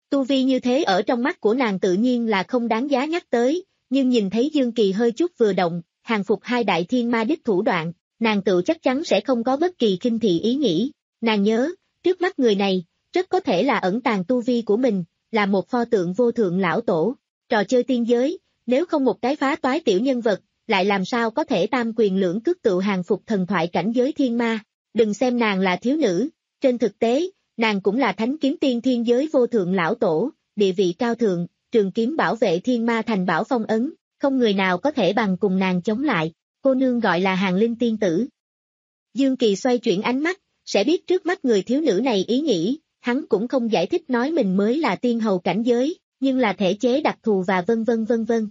Tu vi như thế ở trong mắt của nàng tự nhiên là không đáng giá nhắc tới, nhưng nhìn thấy Dương Kỳ hơi chút vừa động, hàng phục hai đại thiên ma đích thủ đoạn, nàng tự chắc chắn sẽ không có bất kỳ khinh thị ý nghĩ. Nàng nhớ, trước mắt người này, rất có thể là ẩn tàng tu vi của mình, là một pho tượng vô thượng lão tổ. Trò chơi tiên giới, nếu không một cái phá toái tiểu nhân vật, lại làm sao có thể tam quyền lưỡng cước tự hàng phục thần thoại cảnh giới thiên ma. Đừng xem nàng là thiếu nữ, trên thực tế, nàng cũng là thánh kiếm tiên thiên giới vô thượng lão tổ, địa vị cao thượng, trường kiếm bảo vệ thiên ma thành bảo phong ấn, không người nào có thể bằng cùng nàng chống lại. Cô nương gọi là Hàng Linh tiên tử. Dương Kỳ xoay chuyển ánh mắt, sẽ biết trước mắt người thiếu nữ này ý nghĩ, hắn cũng không giải thích nói mình mới là tiên hầu cảnh giới, nhưng là thể chế đặc thù và vân vân vân vân.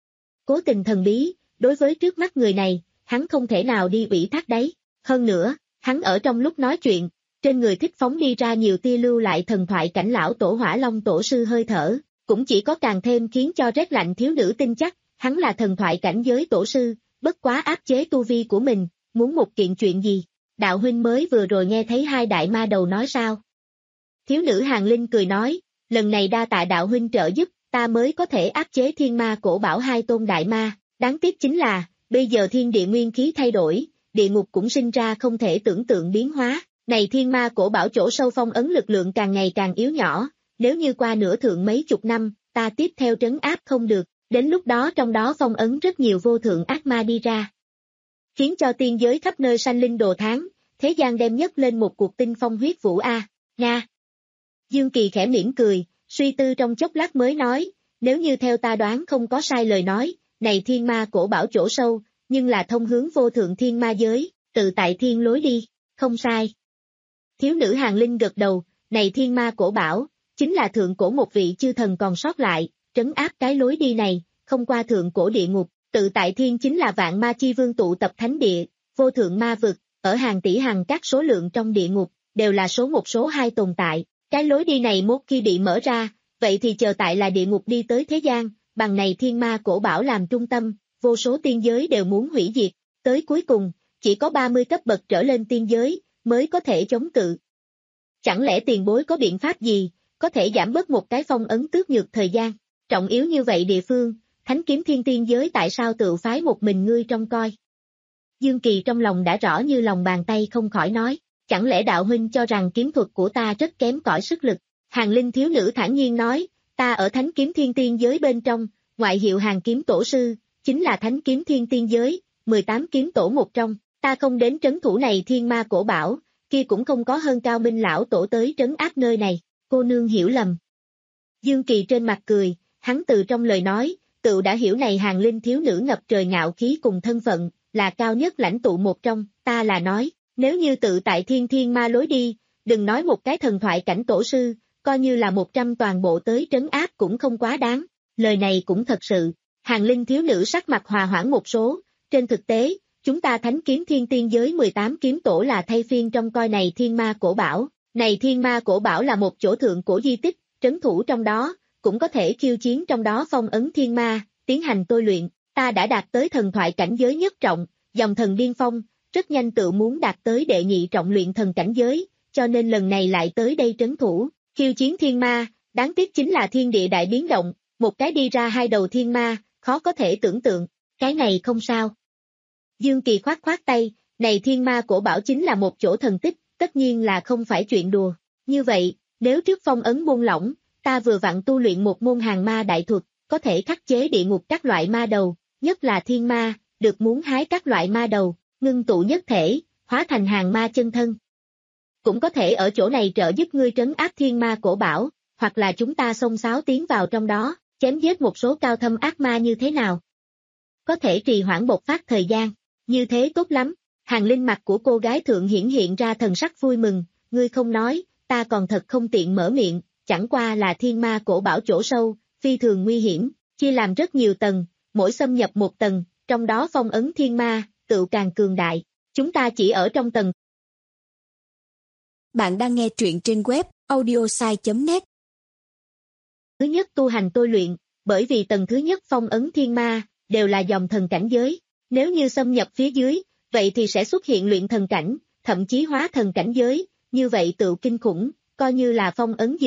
Cố tình thần bí, đối với trước mắt người này, hắn không thể nào đi ủy thác đấy. Hơn nữa, hắn ở trong lúc nói chuyện, trên người thích phóng đi ra nhiều tia lưu lại thần thoại cảnh lão tổ Hỏa Long tổ sư hơi thở, cũng chỉ có càng thêm khiến cho rét lạnh thiếu nữ tin chắc, hắn là thần thoại cảnh giới tổ sư, bất quá áp chế tu vi của mình, muốn một kiện chuyện gì. Đạo huynh mới vừa rồi nghe thấy hai đại ma đầu nói sao? Thiếu nữ Hàng Linh cười nói, lần này đa tạ đạo huynh trợ giúp, ta mới có thể áp chế thiên ma cổ bảo hai tôn đại ma, đáng tiếc chính là, bây giờ thiên địa nguyên khí thay đổi, địa ngục cũng sinh ra không thể tưởng tượng biến hóa, này thiên ma cổ bảo chỗ sâu phong ấn lực lượng càng ngày càng yếu nhỏ, nếu như qua nửa thượng mấy chục năm, ta tiếp theo trấn áp không được, đến lúc đó trong đó phong ấn rất nhiều vô thượng ác ma đi ra. Khiến cho tiên giới khắp nơi sanh linh đồ tháng, thế gian đem nhất lên một cuộc tinh phong huyết vũ a, nha. Dương Kỳ khẽ mỉm cười, suy tư trong chốc lát mới nói, nếu như theo ta đoán không có sai lời nói, này thiên ma cổ bảo chỗ sâu, nhưng là thông hướng vô thượng thiên ma giới, tự tại thiên lối đi, không sai. Thiếu nữ Hàng Linh gật đầu, này thiên ma cổ bảo, chính là thượng cổ một vị chư thần còn sót lại, trấn áp cái lối đi này, không qua thượng cổ địa ngục, tự tại thiên chính là vạn ma chi vương tụ tập thánh địa, vô thượng ma vực, ở hàng tỷ hàng các số lượng trong địa ngục, đều là số một số hai tồn tại. Cái lối đi này một khi bị mở ra, vậy thì chờ tại là địa ngục đi tới thế gian, bằng này thiên ma cổ bảo làm trung tâm, vô số tiên giới đều muốn hủy diệt, tới cuối cùng, chỉ có ba mươi cấp bậc trở lên tiên giới, mới có thể chống cự. Chẳng lẽ tiền bối có biện pháp gì, có thể giảm bớt một cái phong ấn tước nhược thời gian, trọng yếu như vậy địa phương, thánh kiếm thiên tiên giới tại sao tự phái một mình ngươi trông coi? Dương Kỳ trong lòng đã rõ như lòng bàn tay không khỏi nói. Chẳng lẽ đạo huynh cho rằng kiếm thuật của ta rất kém cỏi sức lực? Hàng Linh thiếu nữ thản nhiên nói, ta ở thánh kiếm thiên tiên giới bên trong, ngoại hiệu Hàng kiếm tổ sư, chính là thánh kiếm thiên tiên giới, mười tám kiếm tổ một trong, ta không đến trấn thủ này thiên ma cổ bảo, kia cũng không có hơn Cao Minh lão tổ tới trấn áp nơi này, cô nương hiểu lầm. Dương Kỳ trên mặt cười, hắn từ trong lời nói, tự đã hiểu này Hàng Linh thiếu nữ ngập trời ngạo khí cùng thân phận, là cao nhất lãnh tụ một trong, ta là nói. Nếu như tự tại thiên thiên ma lối đi, đừng nói một cái thần thoại cảnh tổ sư, coi như là một trăm toàn bộ tới trấn áp cũng không quá đáng, lời này cũng thật sự. Hàng Linh thiếu nữ sắc mặt hòa hoãn một số, trên thực tế, chúng ta thánh kiếm thiên tiên giới mười tám kiếm tổ là thay phiên trong coi này thiên ma cổ bảo, này thiên ma cổ bảo là một chỗ thượng cổ di tích, trấn thủ trong đó, cũng có thể khiêu chiến trong đó phong ấn thiên ma, tiến hành tôi luyện, ta đã đạt tới thần thoại cảnh giới nhất trọng, dòng thần điên phong, rất nhanh tự muốn đạt tới đệ nhị trọng luyện thần cảnh giới, cho nên lần này lại tới đây trấn thủ, khiêu chiến thiên ma, đáng tiếc chính là thiên địa đại biến động, một cái đi ra hai đầu thiên ma, khó có thể tưởng tượng, cái này không sao. Dương Kỳ khoát khoát tay, này thiên ma cổ bảo chính là một chỗ thần tích, tất nhiên là không phải chuyện đùa, như vậy, nếu trước phong ấn buông lỏng, ta vừa vặn tu luyện một môn hàng ma đại thuật, có thể khắc chế địa ngục các loại ma đầu, nhất là thiên ma, được muốn hái các loại ma đầu. Ngưng tụ nhất thể, hóa thành hàng ma chân thân. Cũng có thể ở chỗ này trợ giúp ngươi trấn áp thiên ma cổ bảo, hoặc là chúng ta xông xáo tiến vào trong đó, chém giết một số cao thâm ác ma như thế nào. Có thể trì hoãn bộc phát thời gian, như thế tốt lắm. Hàng Linh mặt của cô gái thượng hiển hiện ra thần sắc vui mừng, ngươi không nói, ta còn thật không tiện mở miệng, chẳng qua là thiên ma cổ bảo chỗ sâu, phi thường nguy hiểm, chia làm rất nhiều tầng, mỗi xâm nhập một tầng, trong đó phong ấn thiên ma, tự càng cường đại, chúng ta chỉ ở trong tầng. Bạn đang nghe truyện trên web audiosai chấm net. Thứ nhất tu hành tôi luyện, bởi vì tầng thứ nhất phong ấn thiên ma, đều là dòng thần cảnh giới, nếu như xâm nhập phía dưới, vậy thì sẽ xuất hiện luyện thần cảnh, thậm chí hóa thần cảnh giới, như vậy tự kinh khủng, coi như là phong ấn dừng,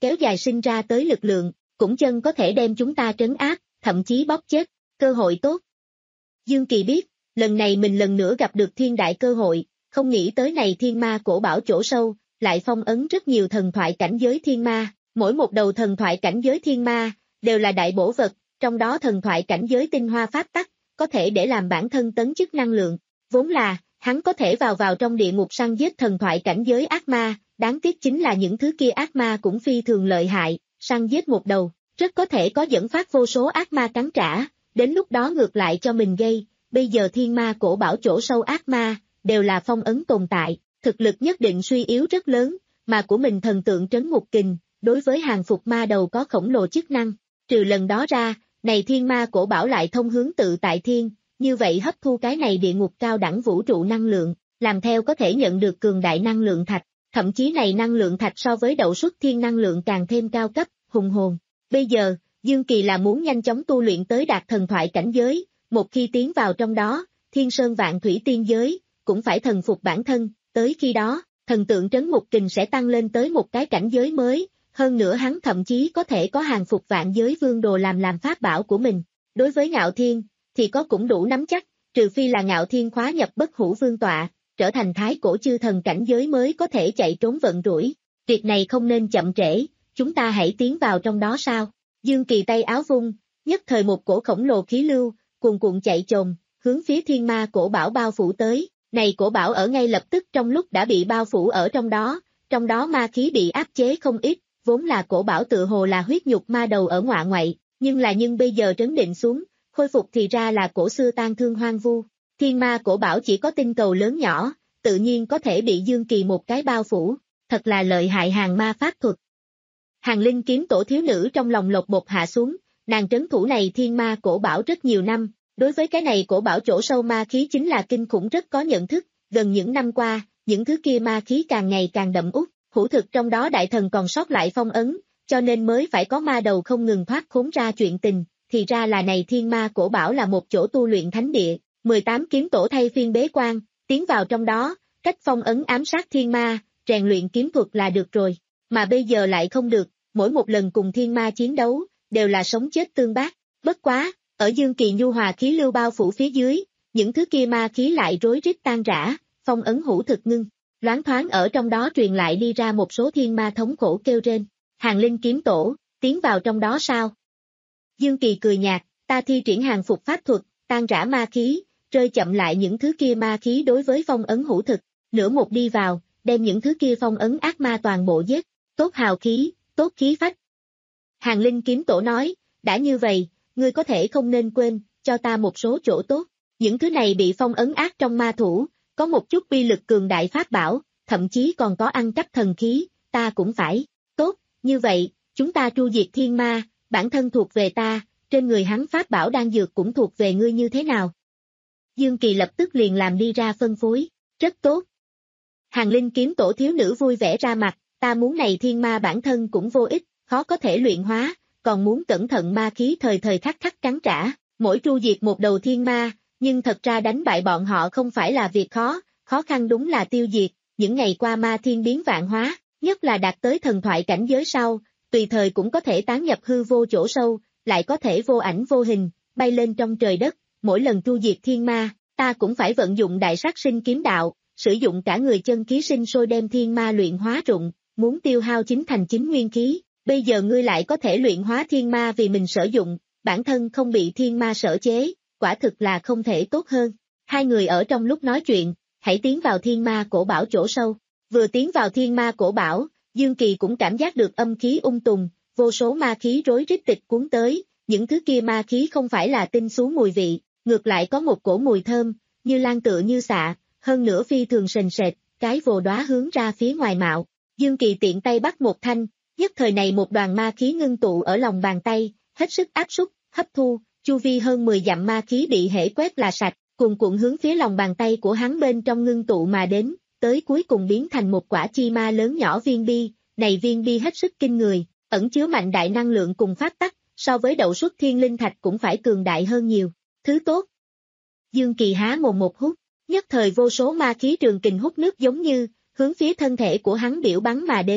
kéo dài sinh ra tới lực lượng, cũng chân có thể đem chúng ta trấn áp, thậm chí bóp chết, cơ hội tốt. Dương Kỳ biết, lần này mình lần nữa gặp được thiên đại cơ hội, không nghĩ tới này thiên ma cổ bảo chỗ sâu, lại phong ấn rất nhiều thần thoại cảnh giới thiên ma, mỗi một đầu thần thoại cảnh giới thiên ma, đều là đại bổ vật, trong đó thần thoại cảnh giới tinh hoa pháp tắc, có thể để làm bản thân tấn chức năng lượng, vốn là, hắn có thể vào vào trong địa ngục săn giết thần thoại cảnh giới ác ma, đáng tiếc chính là những thứ kia ác ma cũng phi thường lợi hại, săn giết một đầu, rất có thể có dẫn phát vô số ác ma cắn trả, đến lúc đó ngược lại cho mình gây, bây giờ thiên ma cổ bảo chỗ sâu ác ma, đều là phong ấn tồn tại, thực lực nhất định suy yếu rất lớn, mà của mình thần tượng trấn ngục kình, đối với hàng phục ma đầu có khổng lồ chức năng, trừ lần đó ra, này thiên ma cổ bảo lại thông hướng tự tại thiên, như vậy hấp thu cái này địa ngục cao đẳng vũ trụ năng lượng, làm theo có thể nhận được cường đại năng lượng thạch, thậm chí này năng lượng thạch so với đậu xuất thiên năng lượng càng thêm cao cấp, hùng hồn. Bây giờ, Dương Kỳ là muốn nhanh chóng tu luyện tới đạt thần thoại cảnh giới, một khi tiến vào trong đó, thiên sơn vạn thủy tiên giới, cũng phải thần phục bản thân, tới khi đó, thần tượng trấn ngục kình sẽ tăng lên tới một cái cảnh giới mới, hơn nữa hắn thậm chí có thể có hàng phục vạn giới vương đồ làm làm pháp bảo của mình. Đối với Ngạo Thiên, thì có cũng đủ nắm chắc, trừ phi là Ngạo Thiên khóa nhập bất hủ vương tọa, trở thành thái cổ chư thần cảnh giới mới có thể chạy trốn vận rủi. Việc này không nên chậm trễ, chúng ta hãy tiến vào trong đó sao? Dương Kỳ tay áo vung, nhất thời một cổ khổng lồ khí lưu, cuồn cuộn chạy chồm, hướng phía thiên ma cổ bảo bao phủ tới. Này cổ bảo ở ngay lập tức trong lúc đã bị bao phủ ở trong đó, trong đó ma khí bị áp chế không ít, vốn là cổ bảo tự hồ là huyết nhục ma đầu ở ngoại ngoại, nhưng là nhưng bây giờ trấn định xuống, khôi phục thì ra là cổ xưa tan thương hoang vu. Thiên ma cổ bảo chỉ có tinh cầu lớn nhỏ, tự nhiên có thể bị Dương Kỳ một cái bao phủ, thật là lợi hại hàng ma pháp thuật. Hàng Linh kiếm tổ thiếu nữ trong lòng lột bột hạ xuống, nàng trấn thủ này thiên ma cổ bảo rất nhiều năm, đối với cái này cổ bảo chỗ sâu ma khí chính là kinh khủng rất có nhận thức, gần những năm qua, những thứ kia ma khí càng ngày càng đậm út, hữu thực trong đó đại thần còn sót lại phong ấn, cho nên mới phải có ma đầu không ngừng thoát khốn ra chuyện tình, thì ra là này thiên ma cổ bảo là một chỗ tu luyện thánh địa, mười tám kiếm tổ thay phiên bế quan, tiến vào trong đó, cách phong ấn ám sát thiên ma, rèn luyện kiếm thuật là được rồi, mà bây giờ lại không được, mỗi một lần cùng thiên ma chiến đấu, đều là sống chết tương bác, bất quá, ở Dương Kỳ nhu hòa khí lưu bao phủ phía dưới, những thứ kia ma khí lại rối rít tan rã, phong ấn hữu thực ngưng, loáng thoáng ở trong đó truyền lại đi ra một số thiên ma thống khổ kêu rên, Hàng Linh kiếm tổ, tiến vào trong đó sao? Dương Kỳ cười nhạt, ta thi triển hàng phục pháp thuật, tan rã ma khí, rơi chậm lại những thứ kia ma khí đối với phong ấn hữu thực, nửa một đi vào, đem những thứ kia phong ấn ác ma toàn bộ giết, tốt hào khí, tốt khí phách. Hàng Linh kiếm tổ nói, đã như vậy, ngươi có thể không nên quên, cho ta một số chỗ tốt, những thứ này bị phong ấn ác trong ma thủ, có một chút uy lực cường đại pháp bảo, thậm chí còn có ăn cắp thần khí, ta cũng phải, tốt, như vậy, chúng ta tru diệt thiên ma, bản thân thuộc về ta, trên người hắn pháp bảo đang dược cũng thuộc về ngươi như thế nào? Dương Kỳ lập tức liền làm đi ra phân phối, rất tốt. Hàng Linh kiếm tổ thiếu nữ vui vẻ ra mặt, ta muốn này thiên ma bản thân cũng vô ích, khó có thể luyện hóa, còn muốn cẩn thận ma khí thời thời khắc khắc cắn trả, mỗi tru diệt một đầu thiên ma, nhưng thật ra đánh bại bọn họ không phải là việc khó, khó khăn đúng là tiêu diệt, những ngày qua ma thiên biến vạn hóa, nhất là đạt tới thần thoại cảnh giới sau, tùy thời cũng có thể tán nhập hư vô chỗ sâu, lại có thể vô ảnh vô hình, bay lên trong trời đất, mỗi lần tru diệt thiên ma, ta cũng phải vận dụng đại sát sinh kiếm đạo, sử dụng cả người chân khí sinh sôi đem thiên ma luyện hóa rụng, muốn tiêu hao chính thành chính nguyên khí, bây giờ ngươi lại có thể luyện hóa thiên ma vì mình sử dụng, bản thân không bị thiên ma sở chế, quả thực là không thể tốt hơn. Hai người ở trong lúc nói chuyện, hãy tiến vào thiên ma cổ bảo chỗ sâu, vừa tiến vào thiên ma cổ bảo, Dương Kỳ cũng cảm giác được âm khí ung tùng, vô số ma khí rối rít tịch cuốn tới, những thứ kia ma khí không phải là tinh xuống mùi vị, ngược lại có một cổ mùi thơm, như lan tựa như xạ, hơn nữa phi thường sền sệt, cái vồ đóa hướng ra phía ngoài mạo. Dương Kỳ tiện tay bắt một thanh, nhất thời này một đoàn ma khí ngưng tụ ở lòng bàn tay, hết sức áp suất, hấp thu, chu vi hơn mười dặm ma khí bị hễ quét là sạch, cuồn cuộn hướng phía lòng bàn tay của hắn bên trong ngưng tụ mà đến, tới cuối cùng biến thành một quả chi ma lớn nhỏ viên bi, này viên bi hết sức kinh người, ẩn chứa mạnh đại năng lượng cùng pháp tắc, so với đậu xuất thiên linh thạch cũng phải cường đại hơn nhiều, thứ tốt. Dương Kỳ há mồm một hút, nhất thời vô số ma khí trường kình hút nước giống như, hướng phía thân thể của hắn biểu bắn mà đến,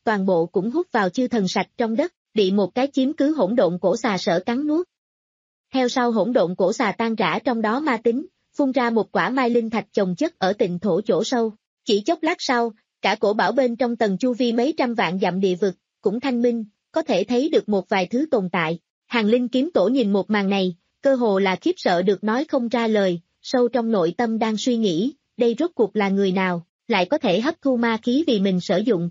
toàn bộ cũng hút vào chư thần sạch trong đất, bị một cái chiếm cứ hỗn độn cổ xà sở cắn nuốt. Theo sau hỗn độn cổ xà tan rã trong đó ma tính, phun ra một quả mai linh thạch chồng chất ở tịnh thổ chỗ sâu. Chỉ chốc lát sau, cả cổ bảo bên trong tầng chu vi mấy trăm vạn dặm địa vực, cũng thanh minh, có thể thấy được một vài thứ tồn tại. Hàng Linh kiếm tổ nhìn một màn này, cơ hồ là khiếp sợ được nói không ra lời, sâu trong nội tâm đang suy nghĩ, đây rốt cuộc là người nào, lại có thể hấp thu ma khí vì mình sử dụng.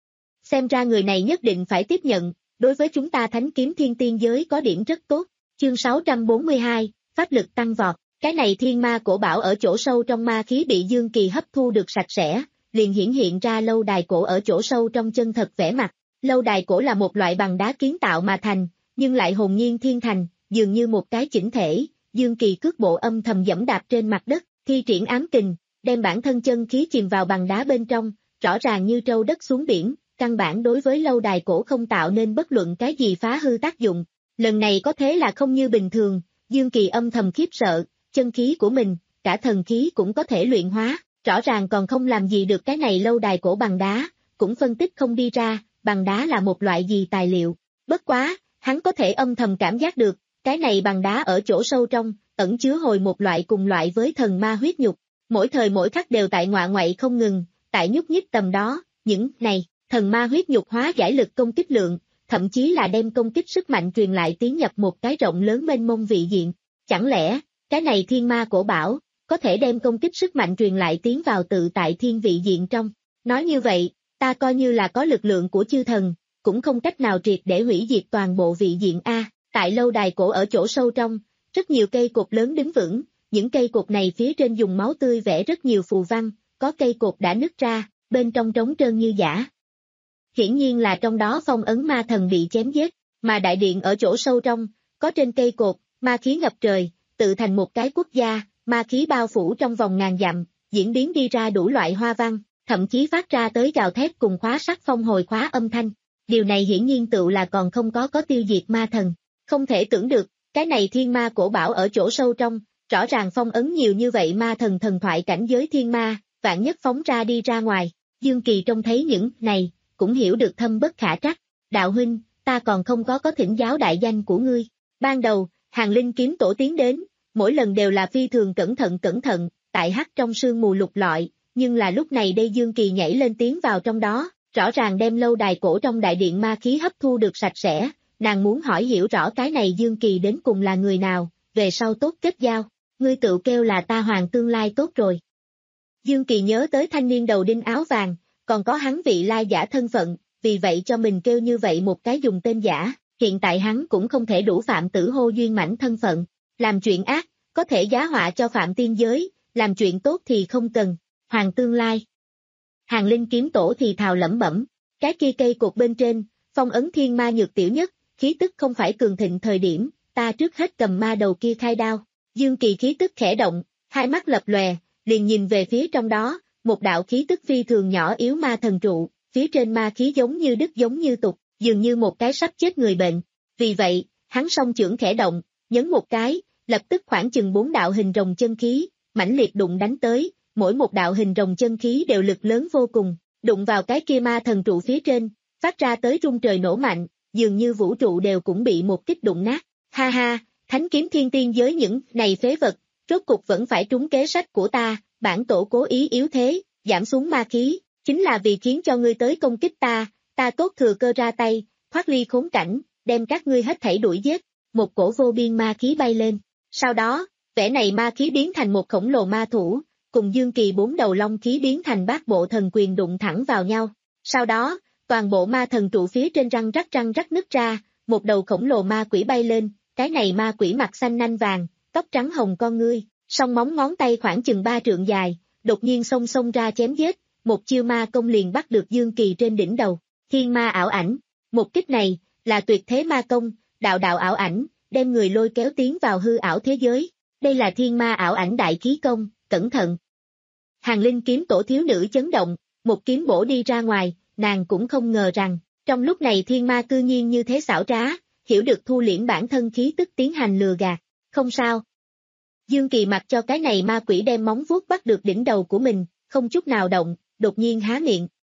Xem ra người này nhất định phải tiếp nhận, đối với chúng ta thánh kiếm thiên tiên giới có điểm rất tốt. Chương sáu trăm bốn mươi hai, pháp lực tăng vọt, cái này thiên ma cổ bảo ở chỗ sâu trong ma khí bị Dương Kỳ hấp thu được sạch sẽ, liền hiển hiện ra lâu đài cổ ở chỗ sâu trong chân thật vẻ mặt. Lâu đài cổ là một loại bằng đá kiến tạo mà thành, nhưng lại hồn nhiên thiên thành, dường như một cái chỉnh thể. Dương Kỳ cước bộ âm thầm dẫm đạp trên mặt đất, thi triển ám kình, đem bản thân chân khí chìm vào bằng đá bên trong, rõ ràng như trâu đất xuống biển, căn bản đối với lâu đài cổ không tạo nên bất luận cái gì phá hư tác dụng. Lần này có thế là không như bình thường, Dương Kỳ âm thầm khiếp sợ, chân khí của mình, cả thần khí cũng có thể luyện hóa, rõ ràng còn không làm gì được cái này lâu đài cổ bằng đá, cũng phân tích không đi ra, bằng đá là một loại gì tài liệu. Bất quá, hắn có thể âm thầm cảm giác được, cái này bằng đá ở chỗ sâu trong, ẩn chứa hồi một loại cùng loại với thần ma huyết nhục, mỗi thời mỗi khắc đều tại ngoạ ngoại không ngừng, tại nhúc nhích tầm đó, những này, thần ma huyết nhục hóa giải lực công kích lượng, thậm chí là đem công kích sức mạnh truyền lại tiến nhập một cái rộng lớn mênh mông vị diện. Chẳng lẽ, cái này thiên ma cổ bảo, có thể đem công kích sức mạnh truyền lại tiến vào tự tại thiên vị diện trong. Nói như vậy, ta coi như là có lực lượng của chư thần, cũng không cách nào triệt để hủy diệt toàn bộ vị diện A. Tại lâu đài cổ ở chỗ sâu trong, rất nhiều cây cột lớn đứng vững, những cây cột này phía trên dùng máu tươi vẽ rất nhiều phù văn, có cây cột đã nứt ra, bên trong trống trơn như giả. Hiển nhiên là trong đó phong ấn ma thần bị chém giết, mà đại điện ở chỗ sâu trong, có trên cây cột, ma khí ngập trời, tự thành một cái quốc gia, ma khí bao phủ trong vòng ngàn dặm, diễn biến đi ra đủ loại hoa văn, thậm chí phát ra tới gào thét cùng khóa sắt phong hồi khóa âm thanh. Điều này hiển nhiên tự là còn không có có tiêu diệt ma thần. Không thể tưởng được, cái này thiên ma cổ bảo ở chỗ sâu trong, rõ ràng phong ấn nhiều như vậy ma thần thần thoại cảnh giới thiên ma, vạn nhất phóng ra đi ra ngoài. Dương Kỳ trông thấy những này, cũng hiểu được thâm bất khả trắc. Đạo huynh, ta còn không có có thỉnh giáo đại danh của ngươi. Ban đầu, Hàng Linh kiếm tổ tiến đến, mỗi lần đều là phi thường cẩn thận cẩn thận, tại hắc trong sương mù lục lọi, nhưng là lúc này đây Dương Kỳ nhảy lên tiến vào trong đó, rõ ràng đem lâu đài cổ trong đại điện ma khí hấp thu được sạch sẽ, nàng muốn hỏi hiểu rõ cái này Dương Kỳ đến cùng là người nào, về sau tốt kết giao, ngươi tự kêu là ta hoàng tương lai tốt rồi. Dương Kỳ nhớ tới thanh niên đầu đinh áo vàng, còn có hắn vị lai giả thân phận, vì vậy cho mình kêu như vậy một cái dùng tên giả, hiện tại hắn cũng không thể đủ phạm tử hô duyên mãnh thân phận, làm chuyện ác, có thể giá họa cho phạm tiên giới, làm chuyện tốt thì không cần, hoàng tương lai. Hàng Linh kiếm tổ thì thào lẩm bẩm, cái kia cây cột bên trên, phong ấn thiên ma nhược tiểu nhất, khí tức không phải cường thịnh thời điểm, ta trước hết cầm ma đầu kia khai đao. Dương Kỳ khí tức khẽ động, hai mắt lập lòe, liền nhìn về phía trong đó, một đạo khí tức phi thường nhỏ yếu ma thần trụ, phía trên ma khí giống như đứt giống như tục, dường như một cái sắp chết người bệnh. Vì vậy, hắn song chưởng khẽ động, nhấn một cái, lập tức khoảng chừng bốn đạo hình rồng chân khí, mãnh liệt đụng đánh tới, mỗi một đạo hình rồng chân khí đều lực lớn vô cùng, đụng vào cái kia ma thần trụ phía trên, phát ra tới rung trời nổ mạnh, dường như vũ trụ đều cũng bị một kích đụng nát. Ha ha, thánh kiếm thiên tiên giới những này phế vật, rốt cục vẫn phải trúng kế sách của ta, bản tổ cố ý yếu thế, giảm xuống ma khí, chính là vì khiến cho ngươi tới công kích ta, ta tốt thừa cơ ra tay, thoát ly khốn cảnh, đem các ngươi hết thảy đuổi giết. Một cổ vô biên ma khí bay lên, sau đó, vẻ này ma khí biến thành một khổng lồ ma thủ, cùng Dương Kỳ bốn đầu long khí biến thành bát bộ thần quyền đụng thẳng vào nhau. Sau đó, toàn bộ ma thần trụ phía trên răng rắc răng rắc nứt ra, một đầu khổng lồ ma quỷ bay lên, cái này ma quỷ mặt xanh nanh vàng, tóc trắng hồng con ngươi, song móng ngón tay khoảng chừng ba trượng dài, đột nhiên xông xông ra chém giết, một chiêu ma công liền bắt được Dương Kỳ trên đỉnh đầu. Thiên ma ảo ảnh, một kích này, là tuyệt thế ma công, đạo đạo ảo ảnh, đem người lôi kéo tiến vào hư ảo thế giới. Đây là thiên ma ảo ảnh đại khí công, cẩn thận. Hàng Linh kiếm tổ thiếu nữ chấn động, một kiếm bổ đi ra ngoài, nàng cũng không ngờ rằng, trong lúc này thiên ma cư nhiên như thế xảo trá, hiểu được thu liễm bản thân khí tức tiến hành lừa gạt. Không sao. Dương Kỳ mặc cho cái này ma quỷ đem móng vuốt bắt được đỉnh đầu của mình, không chút nào động, đột nhiên há miệng,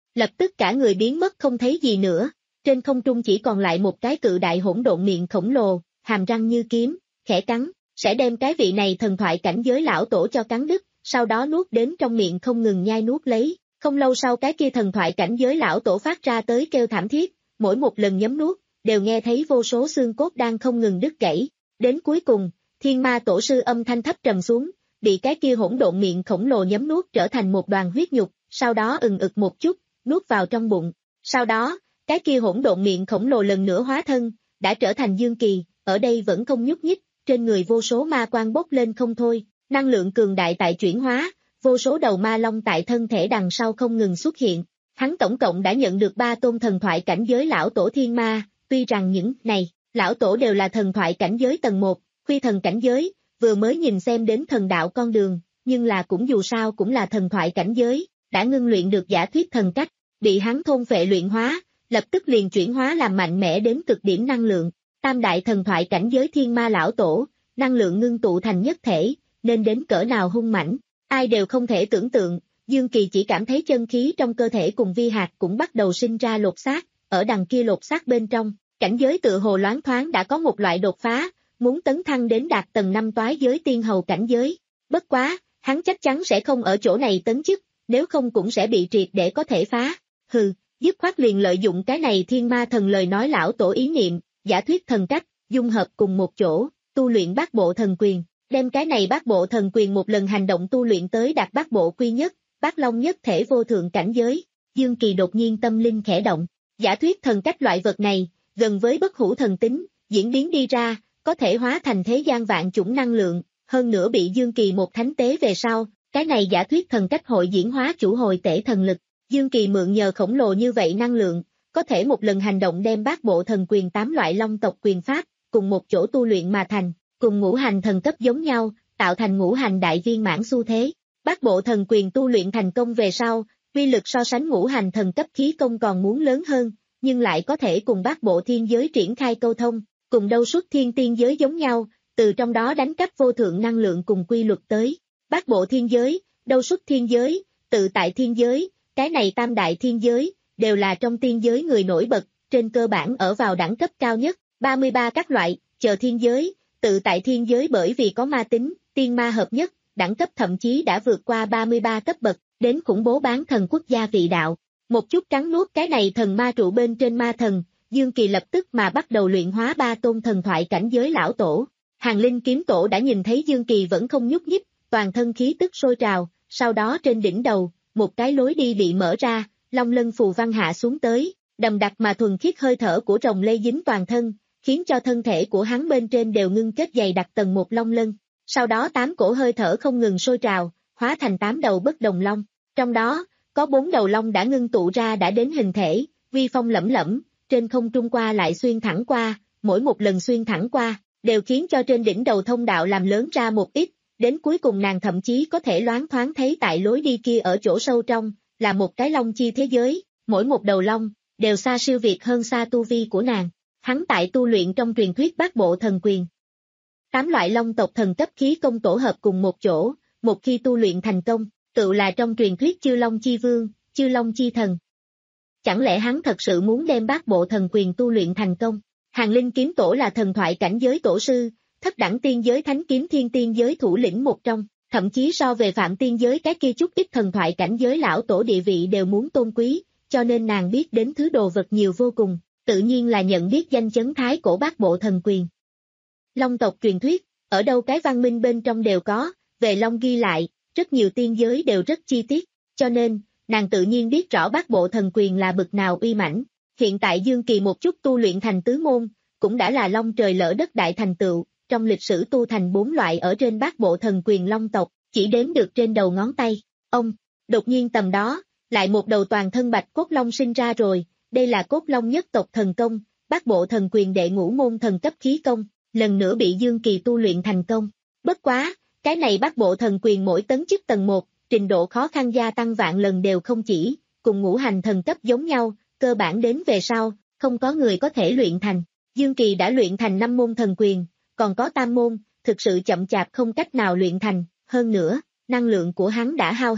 Lập tức cả người biến mất không thấy gì nữa, trên không trung chỉ còn lại một cái cự đại hỗn độn miệng khổng lồ, hàm răng như kiếm, khẽ cắn, sẽ đem cái vị này thần thoại cảnh giới lão tổ cho cắn đứt, sau đó nuốt đến trong miệng không ngừng nhai nuốt lấy. Không lâu sau cái kia thần thoại cảnh giới lão tổ phát ra tới kêu thảm thiết, mỗi một lần nhấm nuốt, đều nghe thấy vô số xương cốt đang không ngừng đứt gãy. Đến cuối cùng, thiên ma tổ sư âm thanh thấp trầm xuống, bị cái kia hỗn độn miệng khổng lồ nhấm nuốt trở thành một đoàn huyết nhục, sau đó ừng ực một chút, nuốt vào trong bụng. Sau đó, cái kia hỗn độn miệng khổng lồ lần nữa hóa thân, đã trở thành Dương Kỳ, ở đây vẫn không nhúc nhích, trên người vô số ma quang bốc lên không thôi, năng lượng cường đại tại chuyển hóa, vô số đầu ma long tại thân thể đằng sau không ngừng xuất hiện. Hắn tổng cộng đã nhận được ba tôn thần thoại cảnh giới lão tổ thiên ma, tuy rằng những này, lão tổ đều là thần thoại cảnh giới tầng một, khuy thần cảnh giới, vừa mới nhìn xem đến thần đạo con đường, nhưng là cũng dù sao cũng là thần thoại cảnh giới, đã ngưng luyện được giả thuyết thần cách, bị hắn thôn phệ luyện hóa, lập tức liền chuyển hóa làm mạnh mẽ đến cực điểm năng lượng. Tam đại thần thoại cảnh giới thiên ma lão tổ, năng lượng ngưng tụ thành nhất thể, nên đến cỡ nào hung mãnh, ai đều không thể tưởng tượng. Dương Kỳ chỉ cảm thấy chân khí trong cơ thể cùng vi hạt cũng bắt đầu sinh ra lột xác, ở đằng kia lột xác bên trong, cảnh giới tự hồ loáng thoáng đã có một loại đột phá, muốn tấn thăng đến đạt tầng năm toái giới tiên hầu cảnh giới. Bất quá, hắn chắc chắn sẽ không ở chỗ này tấn chức, nếu không cũng sẽ bị triệt để có thể phá. Hừ, dứt khoát liền lợi dụng cái này thiên ma thần lời nói lão tổ ý niệm, giả thuyết thần cách, dung hợp cùng một chỗ, tu luyện bát bộ thần quyền, đem cái này bát bộ thần quyền một lần hành động tu luyện tới đạt bát bộ quy nhất, bát long nhất thể vô thượng cảnh giới. Dương Kỳ đột nhiên tâm linh khẽ động, giả thuyết thần cách loại vật này, gần với bất hủ thần tính, diễn biến đi ra, có thể hóa thành thế gian vạn chủng năng lượng, hơn nữa bị Dương Kỳ một thánh tế về sau, cái này giả thuyết thần cách hội diễn hóa chủ hồi tể thần lực. Dương Kỳ mượn nhờ khổng lồ như vậy năng lượng, có thể một lần hành động đem bát bộ thần quyền tám loại long tộc quyền pháp, cùng một chỗ tu luyện mà thành, cùng ngũ hành thần cấp giống nhau, tạo thành ngũ hành đại viên mãn xu thế. Bát bộ thần quyền tu luyện thành công về sau, uy lực so sánh ngũ hành thần cấp khí công còn muốn lớn hơn, nhưng lại có thể cùng bát bộ thiên giới triển khai câu thông, cùng đâu xuất thiên tiên giới giống nhau, từ trong đó đánh cắp vô thượng năng lượng cùng quy luật tới. Bát bộ thiên giới, đâu xuất thiên giới, tự tại thiên giới, cái này tam đại thiên giới, đều là trong tiên giới người nổi bật, trên cơ bản ở vào đẳng cấp cao nhất, ba mươi ba các loại, chờ thiên giới, tự tại thiên giới bởi vì có ma tính, tiên ma hợp nhất, đẳng cấp thậm chí đã vượt qua ba mươi ba cấp bậc, đến khủng bố bán thần quốc gia vị đạo. Một chút cắn nuốt cái này thần ma trụ bên trên ma thần, Dương Kỳ lập tức mà bắt đầu luyện hóa ba tôn thần thoại cảnh giới lão tổ. Hàng Linh kiếm tổ đã nhìn thấy Dương Kỳ vẫn không nhúc nhích, toàn thân khí tức sôi trào, sau đó trên đỉnh đầu, một cái lối đi bị mở ra, long lân phù văn hạ xuống tới, đầm đặc mà thuần khiết hơi thở của rồng lây dính toàn thân, khiến cho thân thể của hắn bên trên đều ngưng kết dày đặc tầng một long lân. Sau đó tám cổ hơi thở không ngừng sôi trào, hóa thành tám đầu bất đồng long. Trong đó, có bốn đầu long đã ngưng tụ ra đã đến hình thể, uy phong lẫm lẫm, trên không trung qua lại xuyên thẳng qua, mỗi một lần xuyên thẳng qua, đều khiến cho trên đỉnh đầu thông đạo làm lớn ra một ít, đến cuối cùng nàng thậm chí có thể loáng thoáng thấy tại lối đi kia ở chỗ sâu trong, là một cái long chi thế giới, mỗi một đầu long, đều xa siêu việt hơn xa tu vi của nàng. Hắn tại tu luyện trong truyền thuyết bát bộ thần quyền. Tám loại long tộc thần cấp khí công tổ hợp cùng một chỗ, một khi tu luyện thành công, tự là trong truyền thuyết chư long chi vương, chư long chi thần. Chẳng lẽ hắn thật sự muốn đem bát bộ thần quyền tu luyện thành công? Hàng Linh kiếm tổ là thần thoại cảnh giới tổ sư, thất đẳng tiên giới thánh kiếm thiên tiên giới thủ lĩnh một trong, thậm chí so về phạm tiên giới cái kia chút ít thần thoại cảnh giới lão tổ địa vị đều muốn tôn quý, cho nên nàng biết đến thứ đồ vật nhiều vô cùng, tự nhiên là nhận biết danh chấn thái cổ bát bộ thần quyền. Long tộc truyền thuyết, ở đâu cái văn minh bên trong đều có, về long ghi lại, rất nhiều tiên giới đều rất chi tiết, cho nên, nàng tự nhiên biết rõ bát bộ thần quyền là bực nào uy mãnh. Hiện tại Dương Kỳ một chút tu luyện thành tứ môn, cũng đã là long trời lỡ đất đại thành tựu, trong lịch sử tu thành bốn loại ở trên bát bộ thần quyền long tộc, chỉ đếm được trên đầu ngón tay. Ông, đột nhiên tầm đó, lại một đầu toàn thân bạch cốt long sinh ra rồi, đây là cốt long nhất tộc thần công, bát bộ thần quyền đệ ngũ môn thần cấp khí công, lần nữa bị Dương Kỳ tu luyện thành công. Bất quá, cái này bát bộ thần quyền mỗi tấn chức tầng một, trình độ khó khăn gia tăng vạn lần đều không chỉ, cùng ngũ hành thần cấp giống nhau, cơ bản đến về sau, không có người có thể luyện thành. Dương Kỳ đã luyện thành năm môn thần quyền, còn có tam môn, thực sự chậm chạp không cách nào luyện thành, hơn nữa, năng lượng của hắn đã hao hết,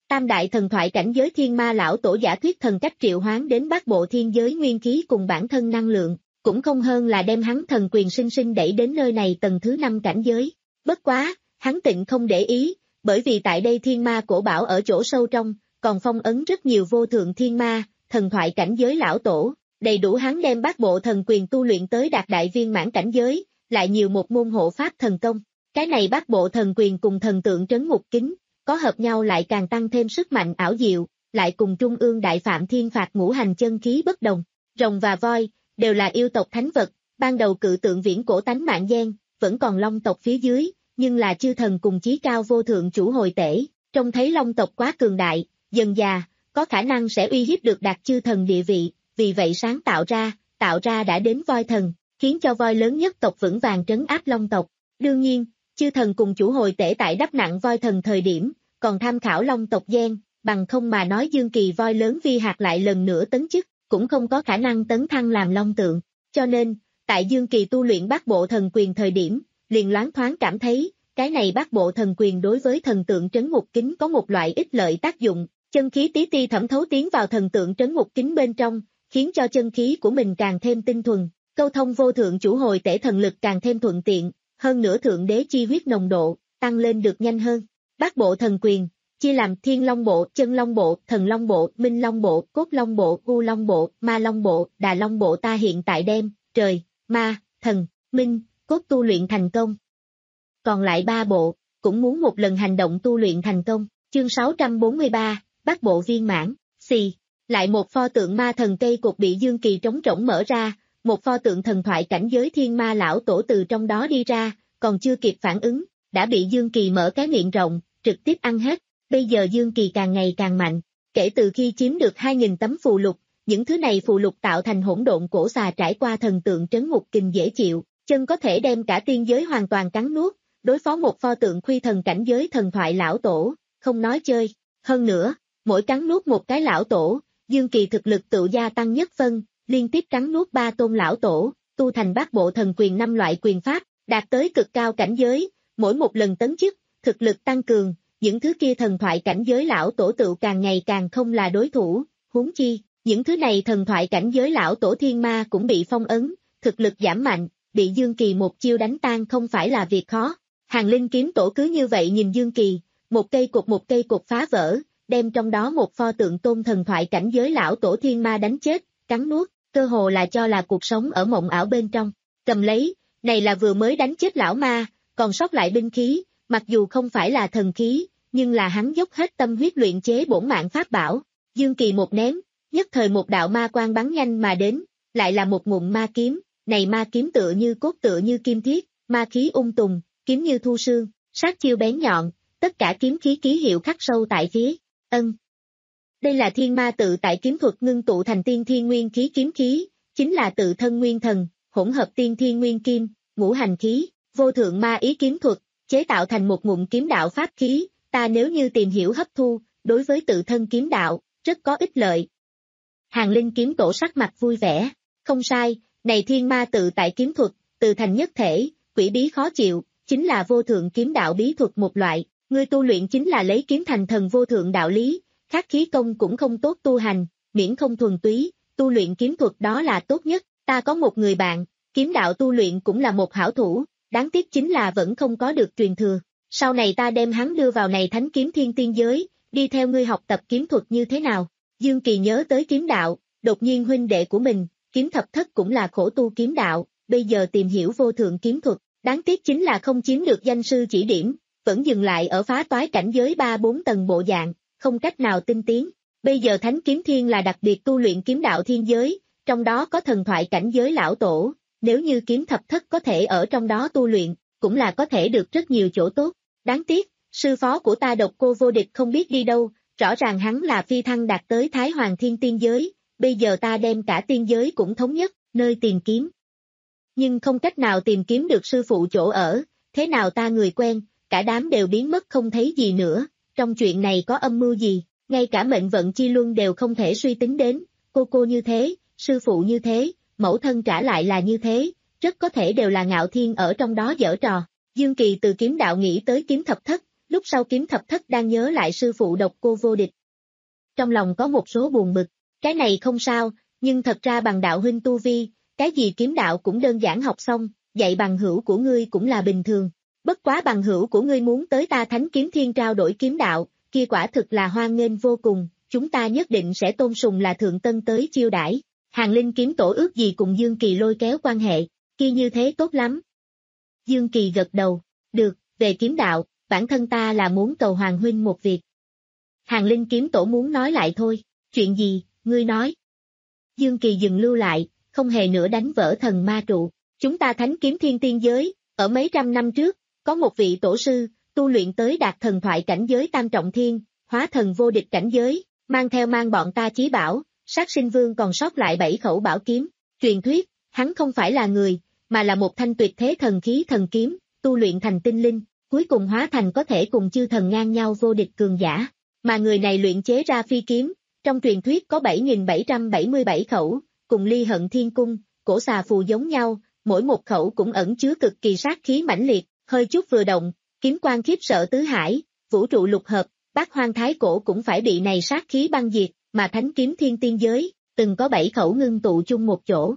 Tam đại thần thoại cảnh giới thiên ma lão tổ giả thuyết thần cách triệu hoán đến bát bộ thiên giới nguyên khí cùng bản thân năng lượng, cũng không hơn là đem hắn thần quyền sinh sinh đẩy đến nơi này tầng thứ năm cảnh giới. Bất quá, hắn tịnh không để ý, bởi vì tại đây thiên ma cổ bảo ở chỗ sâu trong, còn phong ấn rất nhiều vô thượng thiên ma, thần thoại cảnh giới lão tổ, đầy đủ hắn đem bát bộ thần quyền tu luyện tới đạt đại viên mãn cảnh giới, lại nhiều một môn hộ pháp thần công. Cái này bát bộ thần quyền cùng thần tượng trấn ngục kính, có hợp nhau lại càng tăng thêm sức mạnh ảo diệu, lại cùng trung ương đại phạm thiên phạt ngũ hành chân khí bất đồng. Rồng và voi, đều là yêu tộc thánh vật, ban đầu cự tượng viễn cổ tánh mạng gen, vẫn còn long tộc phía dưới, nhưng là chư thần cùng chí cao vô thượng chủ hồi tể, trông thấy long tộc quá cường đại, dần già, có khả năng sẽ uy hiếp được đạt chư thần địa vị, vì vậy sáng tạo ra, tạo ra đã đến voi thần, khiến cho voi lớn nhất tộc vững vàng trấn áp long tộc. Đương nhiên, chư thần cùng chủ hồi tể tại đắp nặng voi thần thời điểm, còn tham khảo long tộc gen, bằng không mà nói Dương Kỳ voi lớn vi hạt lại lần nữa tấn chức, cũng không có khả năng tấn thăng làm long tượng. Cho nên, tại Dương Kỳ tu luyện bát bộ thần quyền thời điểm, liền loáng thoáng cảm thấy, cái này bát bộ thần quyền đối với thần tượng trấn ngục kính có một loại ích lợi tác dụng, chân khí tí ti thẩm thấu tiến vào thần tượng trấn ngục kính bên trong, khiến cho chân khí của mình càng thêm tinh thuần, câu thông vô thượng chủ hồi tể thần lực càng thêm thuận tiện, hơn nữa thượng đế chi huyết nồng độ, tăng lên được nhanh hơn. Bát bộ thần quyền, chia làm thiên long bộ, chân long bộ, thần long bộ, minh long bộ, cốt long bộ, u long bộ, ma long bộ, đà long bộ ta hiện tại đem, trời, ma, thần, minh, cốt tu luyện thành công. Còn lại ba bộ, cũng muốn một lần hành động tu luyện thành công. Chương sáu trăm bốn mươi ba, bát bộ viên mãn, xì, lại một pho tượng ma thần cây cột bị Dương Kỳ trống rỗng mở ra, một pho tượng thần thoại cảnh giới thiên ma lão tổ từ trong đó đi ra, còn chưa kịp phản ứng, đã bị Dương Kỳ mở cái miệng rộng, trực tiếp ăn hết. Bây giờ Dương Kỳ càng ngày càng mạnh, kể từ khi chiếm được hai nghìn tấm phù lục, những thứ này phù lục tạo thành hỗn độn cổ xà trải qua thần tượng trấn ngục kình dễ chịu, chân có thể đem cả tiên giới hoàn toàn cắn nuốt, đối phó một pho tượng khuy thần cảnh giới thần thoại lão tổ, không nói chơi. Hơn nữa, mỗi cắn nuốt một cái lão tổ, Dương Kỳ thực lực tự gia tăng nhất phân, liên tiếp cắn nuốt ba tôn lão tổ, tu thành bát bộ thần quyền năm loại quyền pháp, đạt tới cực cao cảnh giới, mỗi một lần tấn chức, thực lực tăng cường, những thứ kia thần thoại cảnh giới lão tổ tự càng ngày càng không là đối thủ, huống chi, những thứ này thần thoại cảnh giới lão tổ thiên ma cũng bị phong ấn, thực lực giảm mạnh, bị Dương Kỳ một chiêu đánh tan không phải là việc khó. Hàng Linh kiếm tổ cứ như vậy nhìn Dương Kỳ, một cây cột một cây cột phá vỡ, đem trong đó một pho tượng tôn thần thoại cảnh giới lão tổ thiên ma đánh chết, cắn nuốt, cơ hồ là cho là cuộc sống ở mộng ảo bên trong. Cầm lấy, này là vừa mới đánh chết lão ma, còn sót lại binh khí, mặc dù không phải là thần khí, nhưng là hắn dốc hết tâm huyết luyện chế bổn mạng pháp bảo. Dương Kỳ một ném, nhất thời một đạo ma quang bắn nhanh mà đến, lại là một ngụm ma kiếm, này ma kiếm tựa như cốt tựa như kim thiết, ma khí ung tùng, kiếm như thu sương, sát chiêu bén nhọn, tất cả kiếm khí ký hiệu khắc sâu tại phía. Ân. Đây là thiên ma tự tại kiếm thuật ngưng tụ thành tiên thiên nguyên khí kiếm khí, chính là tự thân nguyên thần, hỗn hợp tiên thiên nguyên kim, ngũ hành khí, vô thượng ma ý kiếm thuật, chế tạo thành một ngụm kiếm đạo pháp khí, ta nếu như tìm hiểu hấp thu, đối với tự thân kiếm đạo, rất có ích lợi. Hàng Linh kiếm tổ sắc mặt vui vẻ, không sai, này thiên ma tự tại kiếm thuật, tự thành nhất thể, quỷ bí khó chịu, chính là vô thượng kiếm đạo bí thuật một loại, ngươi tu luyện chính là lấy kiếm thành thần vô thượng đạo lý, khác khí công cũng không tốt tu hành, miễn không thuần túy, tu luyện kiếm thuật đó là tốt nhất, ta có một người bạn, kiếm đạo tu luyện cũng là một hảo thủ, đáng tiếc chính là vẫn không có được truyền thừa, sau này ta đem hắn đưa vào này thánh kiếm thiên tiên giới, đi theo ngươi học tập kiếm thuật như thế nào. Dương Kỳ nhớ tới kiếm đạo, đột nhiên huynh đệ của mình, kiếm thập thất cũng là khổ tu kiếm đạo, bây giờ tìm hiểu vô thượng kiếm thuật, đáng tiếc chính là không chiếm được danh sư chỉ điểm, vẫn dừng lại ở phá toái cảnh giới ba bốn tầng bộ dạng, không cách nào tinh tiến. Bây giờ thánh kiếm thiên là đặc biệt tu luyện kiếm đạo thiên giới, trong đó có thần thoại cảnh giới lão tổ, nếu như kiếm thập thất có thể ở trong đó tu luyện, cũng là có thể được rất nhiều chỗ tốt. Đáng tiếc, sư phó của ta Độc Cô Vô Địch không biết đi đâu, rõ ràng hắn là phi thăng đạt tới Thái Hoàng Thiên tiên giới, bây giờ ta đem cả tiên giới cũng thống nhất, nơi tìm kiếm. Nhưng không cách nào tìm kiếm được sư phụ chỗ ở, thế nào ta người quen, cả đám đều biến mất không thấy gì nữa, trong chuyện này có âm mưu gì, ngay cả mệnh vận chi luân đều không thể suy tính đến, cô cô như thế, sư phụ như thế, mẫu thân trả lại là như thế, rất có thể đều là Ngạo Thiên ở trong đó giở trò. Dương Kỳ từ kiếm đạo nghĩ tới kiếm thập thất, Lúc sau kiếm thập thất đang nhớ lại sư phụ độc cô vô địch. Trong lòng có một số buồn bực, cái này không sao, nhưng thật ra bằng đạo huynh tu vi, cái gì kiếm đạo cũng đơn giản học xong, dạy bằng hữu của ngươi cũng là bình thường. Bất quá bằng hữu của ngươi muốn tới ta Thánh Kiếm Thiên trao đổi kiếm đạo, kia quả thực là hoan nghênh vô cùng, chúng ta nhất định sẽ tôn sùng là thượng tân tới chiêu đãi. Hàng Linh kiếm tổ ước gì cùng Dương Kỳ lôi kéo quan hệ, kia như thế tốt lắm. Dương Kỳ gật đầu, được, về kiếm đạo, bản thân ta là muốn cầu Hoàng huynh một việc. Hàng Linh kiếm tổ muốn nói lại thôi, chuyện gì, ngươi nói. Dương Kỳ dừng lưu lại, không hề nữa đánh vỡ thần ma trụ. Chúng ta Thánh Kiếm Thiên tiên giới, ở mấy trăm năm trước, có một vị tổ sư, tu luyện tới đạt thần thoại cảnh giới tam trọng thiên, hóa thần vô địch cảnh giới, mang theo mang bọn ta chí bảo, sát sinh vương còn sót lại bảy khẩu bảo kiếm. Truyền thuyết, hắn không phải là người, mà là một thanh tuyệt thế thần khí thần kiếm, tu luyện thành tinh linh, cuối cùng hóa thành có thể cùng chư thần ngang nhau vô địch cường giả. Mà người này luyện chế ra phi kiếm, trong truyền thuyết có bảy nghìn bảy trăm bảy mươi bảy khẩu, cùng Ly Hận Thiên Cung, cổ xà phù giống nhau, mỗi một khẩu cũng ẩn chứa cực kỳ sát khí mãnh liệt, hơi chút vừa động, kiếm quang khiếp sợ tứ hải, vũ trụ lục hợp, bát hoang thái cổ cũng phải bị này sát khí băng diệt, mà Thánh Kiếm Thiên tiên giới, từng có bảy khẩu ngưng tụ chung một chỗ.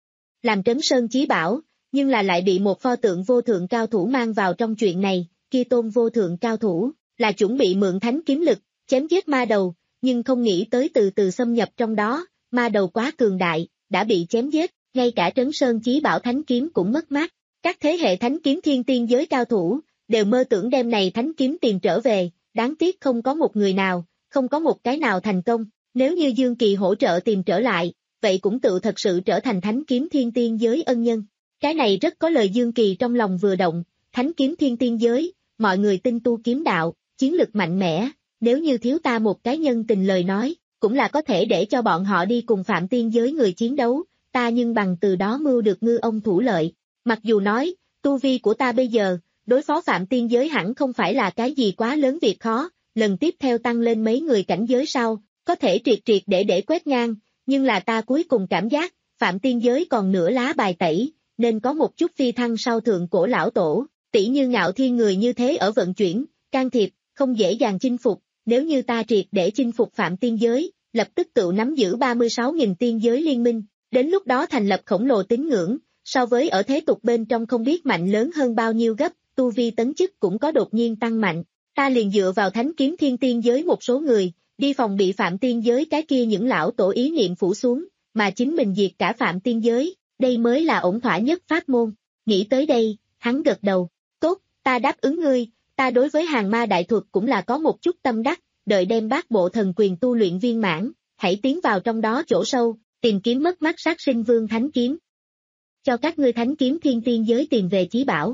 Làm trấn sơn chí bảo, nhưng là lại bị một pho tượng vô thượng cao thủ mang vào trong chuyện này, kia tôn vô thượng cao thủ, là chuẩn bị mượn thánh kiếm lực, chém giết ma đầu, nhưng không nghĩ tới từ từ xâm nhập trong đó, ma đầu quá cường đại, đã bị chém giết, ngay cả trấn sơn chí bảo thánh kiếm cũng mất mát. Các thế hệ Thánh Kiếm Thiên tiên giới cao thủ, đều mơ tưởng đem này thánh kiếm tìm trở về, đáng tiếc không có một người nào, không có một cái nào thành công. Nếu như Dương Kỳ hỗ trợ tìm trở lại, vậy cũng tự thật sự trở thành Thánh Kiếm Thiên tiên giới ân nhân. Cái này rất có lời. Dương Kỳ trong lòng vừa động, Thánh Kiếm Thiên tiên giới, mọi người tinh tu kiếm đạo, chiến lực mạnh mẽ, nếu như thiếu ta một cái nhân tình lời nói, cũng là có thể để cho bọn họ đi cùng Phạm tiên giới người chiến đấu, ta nhưng bằng từ đó mưu được ngư ông thủ lợi. Mặc dù nói, tu vi của ta bây giờ, đối phó Phạm tiên giới hẳn không phải là cái gì quá lớn việc khó, lần tiếp theo tăng lên mấy người cảnh giới sau, có thể triệt triệt để để quét ngang, nhưng là ta cuối cùng cảm giác, Phạm tiên giới còn nửa lá bài tẩy, nên có một chút phi thăng sau thượng cổ lão tổ, tỷ như Ngạo Thiên người như thế ở vận chuyển, can thiệp, không dễ dàng chinh phục, nếu như ta triệt để chinh phục Phạm tiên giới, lập tức tự nắm giữ ba mươi sáu nghìn tiên giới liên minh, đến lúc đó thành lập khổng lồ tín ngưỡng, so với ở thế tục bên trong không biết mạnh lớn hơn bao nhiêu gấp, tu vi tấn chức cũng có đột nhiên tăng mạnh, ta liền dựa vào Thánh Kiếm Thiên tiên giới một số người, đi phòng bị Phạm tiên giới cái kia những lão tổ ý niệm phủ xuống, mà chính mình diệt cả Phạm tiên giới, đây mới là ổn thỏa nhất pháp môn. Nghĩ tới đây, hắn gật đầu, tốt, ta đáp ứng ngươi, ta đối với hàng ma đại thuật cũng là có một chút tâm đắc, đợi đem bát bộ thần quyền tu luyện viên mãn, hãy tiến vào trong đó chỗ sâu, tìm kiếm mất mát sát sinh vương thánh kiếm. Cho các ngươi Thánh Kiếm Thiên tiên giới tìm về chí bảo.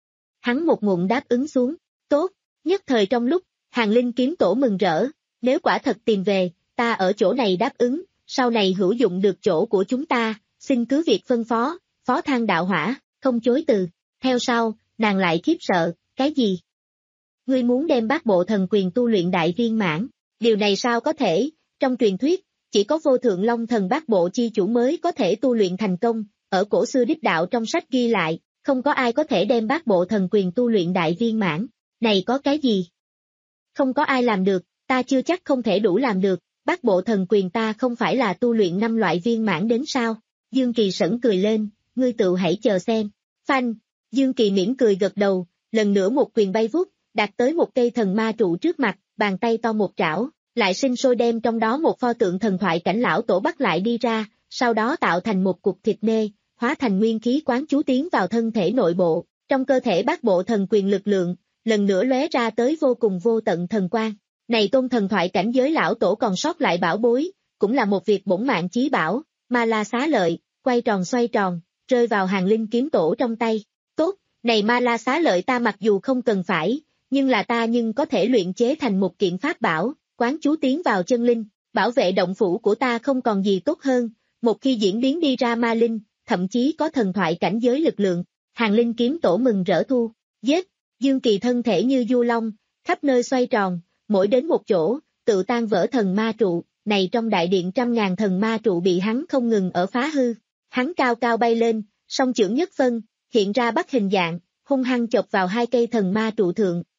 Hắn một ngụm đáp ứng xuống, tốt, nhất thời trong lúc, Hàng Linh kiếm tổ mừng rỡ, nếu quả thật tìm về, ta ở chỗ này đáp ứng, sau này hữu dụng được chỗ của chúng ta, xin cứ việc phân phó, phó thang đạo hỏa, không chối từ. Theo sau, nàng lại khiếp sợ, cái gì? Ngươi muốn đem bát bộ thần quyền tu luyện đại viên mãn, điều này sao có thể, trong truyền thuyết, chỉ có vô thượng long thần bát bộ chi chủ mới có thể tu luyện thành công, ở cổ xưa đích đạo trong sách ghi lại, không có ai có thể đem bát bộ thần quyền tu luyện đại viên mãn, này có cái gì? Không có ai làm được, ta chưa chắc không thể đủ làm được, bát bộ thần quyền ta không phải là tu luyện năm loại viên mãn đến sao? Dương Kỳ sững cười lên, ngươi tự hãy chờ xem. Phanh, Dương Kỳ mỉm cười gật đầu, lần nữa một quyền bay vút, đạt tới một cây thần ma trụ trước mặt, bàn tay to một trảo, lại sinh sôi đem trong đó một pho tượng thần thoại cảnh lão tổ bắt lại đi ra, sau đó tạo thành một cục thịt nê, hóa thành nguyên khí quán chú tiến vào thân thể nội bộ, trong cơ thể bát bộ thần quyền lực lượng, lần nữa lóe ra tới vô cùng vô tận thần quang. Này tôn thần thoại cảnh giới lão tổ còn sót lại bảo bối, cũng là một việc bổn mạng chí bảo, Ma La Xá Lợi, quay tròn xoay tròn, rơi vào Hàng Linh kiếm tổ trong tay. Tốt, này Ma La Xá Lợi ta mặc dù không cần phải, nhưng là ta nhưng có thể luyện chế thành một kiện pháp bảo, quán chú tiến vào chân linh, bảo vệ động phủ của ta không còn gì tốt hơn, một khi diễn biến đi ra ma linh, thậm chí có thần thoại cảnh giới lực lượng. Hàng Linh kiếm tổ mừng rỡ thu, giết, Dương Kỳ thân thể như du long, khắp nơi xoay tròn, mỗi đến một chỗ, tự tan vỡ thần ma trụ, này trong đại điện trăm ngàn thần ma trụ bị hắn không ngừng ở phá hư. Hắn cao cao bay lên, song chưởng nhất phân, hiện ra bắt hình dạng, hung hăng chộp vào hai cây thần ma trụ thượng,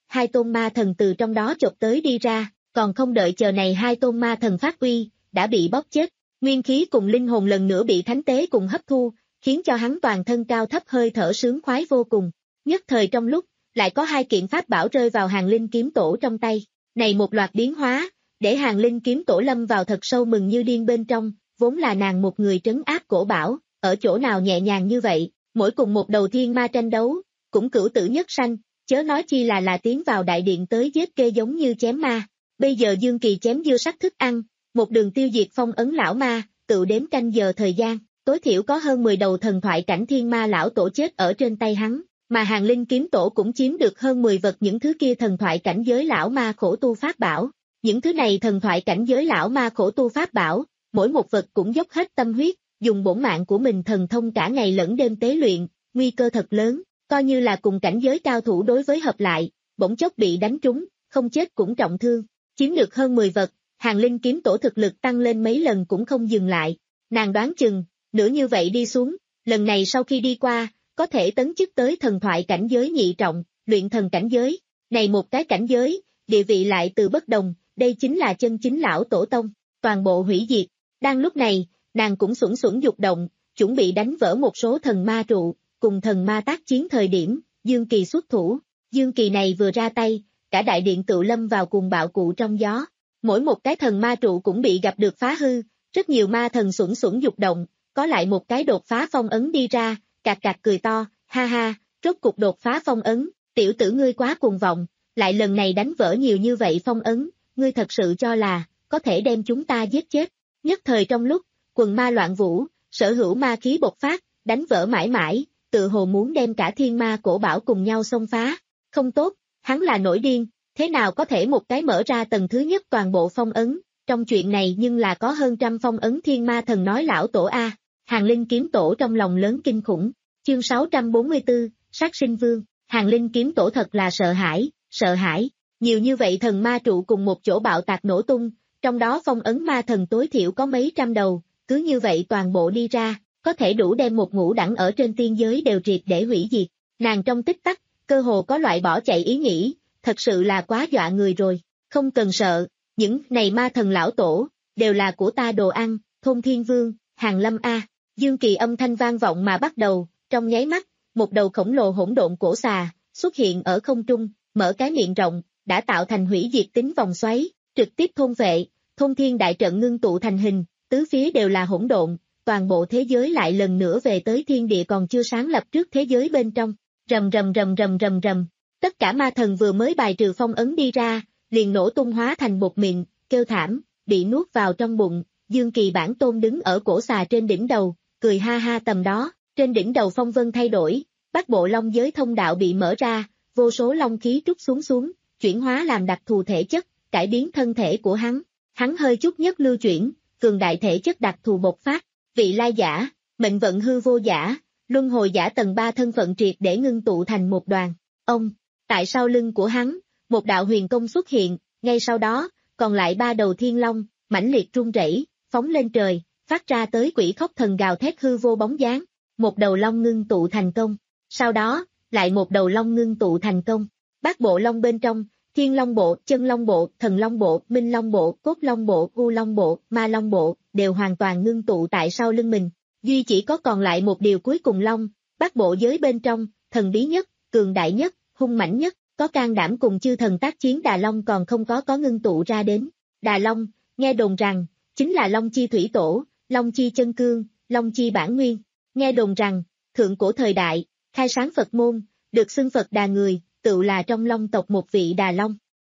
hai tôn ma thần từ trong đó chộp tới đi ra, còn không đợi chờ này hai tôn ma thần phát uy, đã bị bóp chết. Nguyên khí cùng linh hồn lần nữa bị thánh tế cùng hấp thu, khiến cho hắn toàn thân cao thấp hơi thở sướng khoái vô cùng. Nhất thời trong lúc, lại có hai kiện pháp bảo rơi vào Hàng Linh kiếm tổ trong tay. Này một loạt biến hóa, để Hàng Linh kiếm tổ lâm vào thật sâu mừng như điên bên trong, vốn là nàng một người trấn áp cổ bảo, ở chỗ nào nhẹ nhàng như vậy, mỗi cùng một đầu thiên ma tranh đấu, cũng cửu tử nhất sanh, chớ nói chi là là tiến vào đại điện tới giết kê giống như chém ma. Bây giờ Dương Kỳ chém dưa sắc thức ăn, một đường tiêu diệt phong ấn lão ma, tự đếm canh giờ thời gian, tối thiểu có hơn mười đầu thần thoại cảnh thiên ma lão tổ chết ở trên tay hắn, mà Hàng Linh kiếm tổ cũng chiếm được hơn mười vật những thứ kia thần thoại cảnh giới lão ma khổ tu pháp bảo. Những thứ này thần thoại cảnh giới lão ma khổ tu pháp bảo, mỗi một vật cũng dốc hết tâm huyết, dùng bổn mạng của mình thần thông cả ngày lẫn đêm tế luyện, nguy cơ thật lớn, coi như là cùng cảnh giới cao thủ đối với hợp lại, bỗng chốc bị đánh trúng, không chết cũng trọng thương. Chiếm được hơn mười vật, Hàng Linh kiếm tổ thực lực tăng lên mấy lần cũng không dừng lại. Nàng đoán chừng, nửa như vậy đi xuống, lần này sau khi đi qua, có thể tấn chức tới thần thoại cảnh giới nhị trọng, luyện thần cảnh giới. Này một cái cảnh giới, địa vị lại từ bất đồng, đây chính là chân chính lão tổ tông, toàn bộ hủy diệt. Đang lúc này, nàng cũng xuẩn xuẩn dục động, chuẩn bị đánh vỡ một số thần ma trụ, cùng thần ma tác chiến thời điểm, Dương Kỳ xuất thủ. Dương Kỳ này vừa ra tay, cả đại điện tự lâm vào cùng bạo cụ trong gió. Mỗi một cái thần ma trụ cũng bị gặp được phá hư, rất nhiều ma thần xuẩn xuẩn dục động, có lại một cái đột phá phong ấn đi ra, cạc cạc cười to, ha ha, rốt cục đột phá phong ấn, tiểu tử ngươi quá cuồng vọng, lại lần này đánh vỡ nhiều như vậy phong ấn, ngươi thật sự cho là, có thể đem chúng ta giết chết. Nhất thời trong lúc, quần ma loạn vũ, sở hữu ma khí bộc phát, đánh vỡ mãi mãi, tự hồ muốn đem cả thiên ma cổ bảo cùng nhau xông phá. Không tốt, hắn là nổi điên, thế nào có thể một cái mở ra tầng thứ nhất toàn bộ phong ấn, trong chuyện này nhưng là có hơn trăm phong ấn thiên ma thần nói lão tổ A. Hàng Linh kiếm tổ trong lòng lớn kinh khủng. Chương sáu trăm bốn mươi tư, sát sinh vương. Hàng Linh kiếm tổ thật là sợ hãi, sợ hãi. Nhiều như vậy thần ma trụ cùng một chỗ bạo tạc nổ tung, trong đó phong ấn ma thần tối thiểu có mấy trăm đầu, cứ như vậy toàn bộ đi ra, có thể đủ đem một ngũ đẳng ở trên tiên giới đều triệt để hủy diệt. Nàng trong tích tắc, cơ hồ có loại bỏ chạy ý nghĩ, thật sự là quá dọa người rồi. Không cần sợ, những này ma thần lão tổ, đều là của ta đồ ăn, Thôn Thiên Vương, Hàng Lâm A. Dương Kỳ âm thanh vang vọng mà bắt đầu, trong nháy mắt, một đầu khổng lồ hỗn độn cổ xà, xuất hiện ở không trung, mở cái miệng rộng, đã tạo thành hủy diệt tính vòng xoáy, trực tiếp thôn vệ, thôn thiên đại trận ngưng tụ thành hình, tứ phía đều là hỗn độn, toàn bộ thế giới lại lần nữa về tới thiên địa còn chưa sáng lập trước thế giới bên trong, rầm rầm rầm rầm rầm rầm, tất cả ma thần vừa mới bài trừ phong ấn đi ra, liền nổ tung hóa thành bột mịn, kêu thảm, bị nuốt vào trong bụng. Dương Kỳ bản tôn đứng ở cổ xà trên đỉnh đầu, cười ha ha tầm đó, trên đỉnh đầu phong vân thay đổi, bát bộ long giới thông đạo bị mở ra, vô số long khí trút xuống xuống, chuyển hóa làm đặc thù thể chất, cải biến thân thể của hắn. Hắn hơi chút nhất lưu chuyển, cường đại thể chất đặc thù bộc phát, vị lai giả, mệnh vận hư vô giả, luân hồi giả tầng ba thân phận triệt để ngưng tụ thành một đoàn. Ông, tại sau lưng của hắn, một đạo huyền công xuất hiện, ngay sau đó, còn lại ba đầu thiên long, mãnh liệt rung rẩy, phóng lên trời, phát ra tới quỷ khóc thần gào thét hư vô bóng dáng. Một đầu long ngưng tụ thành công, sau đó, lại một đầu long ngưng tụ thành công. Bát bộ long bên trong, thiên long bộ, chân long bộ, thần long bộ, minh long bộ, cốt long bộ, u long bộ, ma long bộ, đều hoàn toàn ngưng tụ tại sau lưng mình. Duy chỉ có còn lại một điều cuối cùng long, bát bộ giới bên trong, thần bí nhất, cường đại nhất, hung mãnh nhất, có can đảm cùng chư thần tác chiến Đà Long còn không có có ngưng tụ ra đến. Đà Long, nghe đồn rằng, chính là Long chi thủy tổ, Long chi chân cương, Long chi bản nguyên. Nghe đồn rằng, thượng cổ thời đại, khai sáng Phật môn, được xưng Phật Đà người, tự là trong Long tộc một vị Đà Long.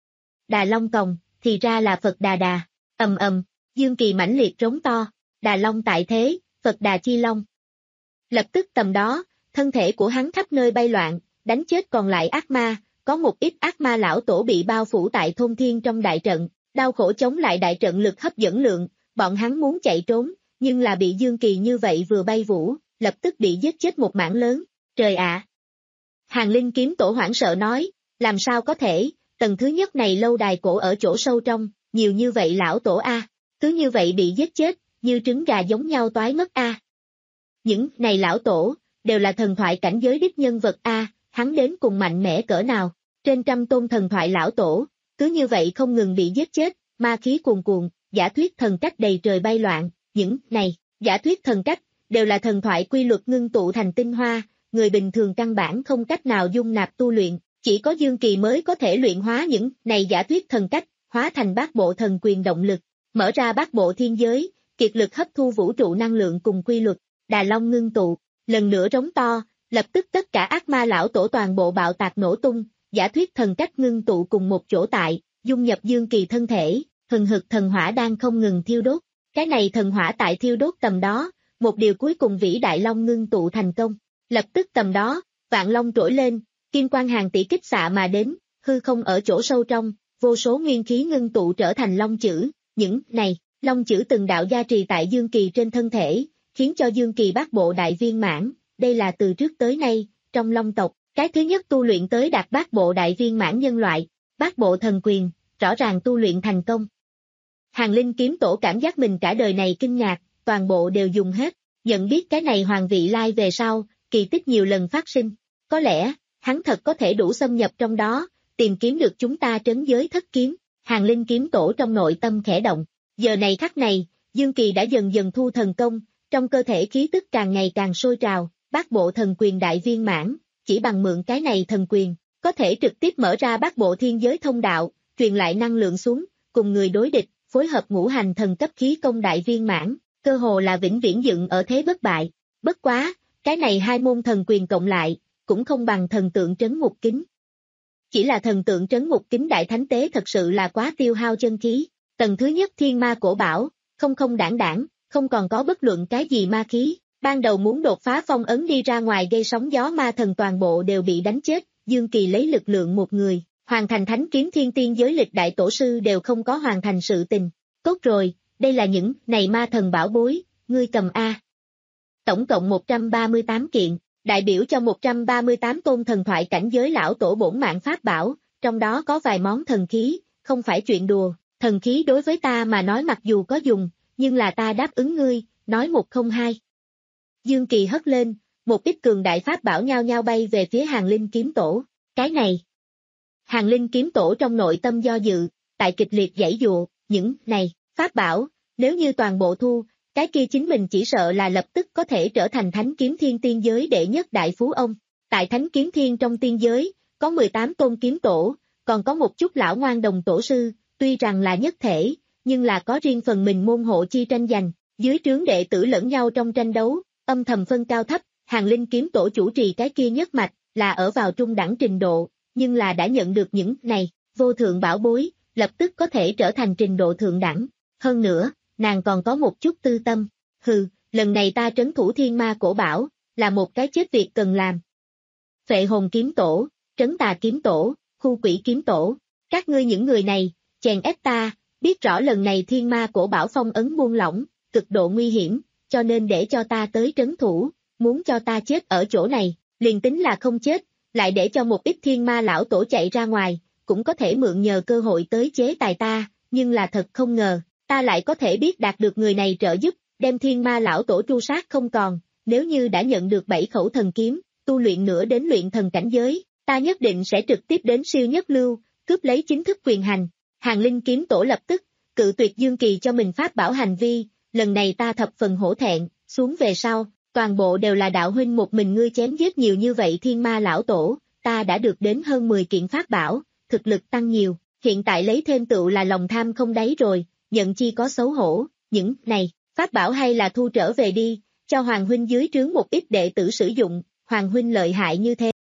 Đà Long Tòng, thì ra là Phật Đà Đà. Ầm ầm, Dương Kỳ mãnh liệt trống to, Đà Long tại thế, Phật Đà chi Long. Lập tức tầm đó, thân thể của hắn khắp nơi bay loạn, đánh chết còn lại ác ma, có một ít ác ma lão tổ bị bao phủ tại thôn thiên trong đại trận, đau khổ chống lại đại trận lực hấp dẫn lượng, bọn hắn muốn chạy trốn, nhưng là bị Dương Kỳ như vậy vừa bay vũ, lập tức bị giết chết một mảng lớn. Trời ạ! Hàng Linh kiếm tổ hoảng sợ nói, làm sao có thể, tầng thứ nhất này lâu đài cổ ở chỗ sâu trong, nhiều như vậy lão tổ A, cứ như vậy bị giết chết, như trứng gà giống nhau toái mất A. Những này lão tổ, đều là thần thoại cảnh giới đích nhân vật A, hắn đến cùng mạnh mẽ cỡ nào, Trên trăm tôn thần thoại lão tổ, cứ như vậy không ngừng bị giết chết, ma khí cuồn cuộn, giả thuyết thần cách đầy trời bay loạn, những này, giả thuyết thần cách, đều là thần thoại quy luật ngưng tụ thành tinh hoa, người bình thường căn bản không cách nào dung nạp tu luyện, chỉ có Dương Kỳ mới có thể luyện hóa những này giả thuyết thần cách, hóa thành bát bộ thần quyền động lực, mở ra bát bộ thiên giới, kiệt lực hấp thu vũ trụ năng lượng cùng quy luật, Đà Long ngưng tụ, lần nữa rống to, lập tức tất cả ác ma lão tổ toàn bộ bạo tạc nổ tung, giả thuyết thần cách ngưng tụ cùng một chỗ tại, dung nhập Dương Kỳ thân thể, hừng hực thần hỏa đang không ngừng thiêu đốt, cái này thần hỏa tại thiêu đốt tầm đó, một điều cuối cùng vĩ đại long ngưng tụ thành công, lập tức tầm đó, vạn long trỗi lên, kim quang hàng tỷ kích xạ mà đến, hư không ở chỗ sâu trong, vô số nguyên khí ngưng tụ trở thành long chữ, những này, long chữ từng đạo gia trì tại Dương Kỳ trên thân thể, khiến cho Dương Kỳ bát bộ đại viên mãn, đây là từ trước tới nay, trong long tộc, cái thứ nhất tu luyện tới đạt bát bộ đại viên mãn nhân loại, bát bộ thần quyền, rõ ràng tu luyện thành công. Hàng Linh kiếm tổ cảm giác mình cả đời này kinh ngạc, toàn bộ đều dùng hết, nhận biết cái này hoàng vị lai về sau, kỳ tích nhiều lần phát sinh, có lẽ, hắn thật có thể đủ xâm nhập trong đó, tìm kiếm được chúng ta trấn giới thất kiếm, Hàng Linh kiếm tổ trong nội tâm khẽ động, giờ này khắc này, Dương Kỳ đã dần dần thu thần công, trong cơ thể khí tức càng ngày càng sôi trào, bát bộ thần quyền đại viên mãn, chỉ bằng mượn cái này thần quyền, có thể trực tiếp mở ra bát bộ thiên giới thông đạo, truyền lại năng lượng xuống, cùng người đối địch, phối hợp ngũ hành thần cấp khí công đại viên mãn, cơ hồ là vĩnh viễn dựng ở thế bất bại. Bất quá, cái này hai môn thần quyền cộng lại, cũng không bằng thần tượng trấn ngục kính. Chỉ là thần tượng trấn ngục kính đại thánh tế thật sự là quá tiêu hao chân khí. Tầng thứ nhất thiên ma cổ bảo, không không đảng đảng, không còn có bất luận cái gì ma khí. Ban đầu muốn đột phá phong ấn đi ra ngoài gây sóng gió ma thần toàn bộ đều bị đánh chết, Dương Kỳ lấy lực lượng một người, hoàn thành thánh kiếm thiên tiên giới lịch đại tổ sư đều không có hoàn thành sự tình. Tốt rồi, đây là những này ma thần bảo bối, ngươi cầm A. Tổng cộng một trăm ba mươi tám kiện, đại biểu cho một trăm ba mươi tám tôn thần thoại cảnh giới lão tổ bổn mạng pháp bảo, trong đó có vài món thần khí, không phải chuyện đùa, thần khí đối với ta mà nói mặc dù có dùng, nhưng là ta đáp ứng ngươi, nói một không hai. Dương Kỳ hất lên, một ít cường đại pháp bảo nhao nhao bay về phía Hàng Linh kiếm tổ, cái này. Hàng Linh kiếm tổ trong nội tâm do dự, tại kịch liệt giãy dụa, những này, pháp bảo, nếu như toàn bộ thu, cái kia chính mình chỉ sợ là lập tức có thể trở thành thánh kiếm thiên tiên giới đệ nhất đại phú ông. Tại thánh kiếm thiên trong tiên giới, có mười tám tôn kiếm tổ, còn có một chút lão ngoan đồng tổ sư, tuy rằng là nhất thể, nhưng là có riêng phần mình môn hộ chi tranh giành, dưới trướng đệ tử lẫn nhau trong tranh đấu, âm thầm phân cao thấp, Hàng Linh kiếm tổ chủ trì cái kia nhất mạch, là ở vào trung đẳng trình độ, nhưng là đã nhận được những này, vô thượng bảo bối, lập tức có thể trở thành trình độ thượng đẳng. Hơn nữa, nàng còn có một chút tư tâm, hừ, lần này ta trấn thủ thiên ma cổ bảo, là một cái chết việc cần làm. Phệ hồn kiếm tổ, trấn tà kiếm tổ, khu quỷ kiếm tổ, các ngươi những người này, chèn ép ta, biết rõ lần này thiên ma cổ bảo phong ấn buông lỏng, cực độ nguy hiểm, cho nên để cho ta tới trấn thủ, muốn cho ta chết ở chỗ này, liền tính là không chết, lại để cho một ít thiên ma lão tổ chạy ra ngoài, cũng có thể mượn nhờ cơ hội tới chế tài ta, nhưng là thật không ngờ, ta lại có thể biết đạt được người này trợ giúp, đem thiên ma lão tổ tru sát không còn, nếu như đã nhận được bảy khẩu thần kiếm, tu luyện nữa đến luyện thần cảnh giới, ta nhất định sẽ trực tiếp đến siêu nhất lưu, cướp lấy chính thức quyền hành. Hàng Linh kiếm tổ lập tức, cự tuyệt Dương Kỳ cho mình pháp bảo hành vi, lần này ta thập phần hổ thẹn, xuống về sau, toàn bộ đều là đạo huynh một mình ngươi chém giết nhiều như vậy thiên ma lão tổ, ta đã được đến hơn mười kiện pháp bảo, thực lực tăng nhiều, hiện tại lấy thêm tựu là lòng tham không đáy rồi, nhận chi có xấu hổ, những này, pháp bảo hay là thu trở về đi, cho Hoàng huynh dưới trướng một ít đệ tử sử dụng, Hoàng huynh lợi hại như thế.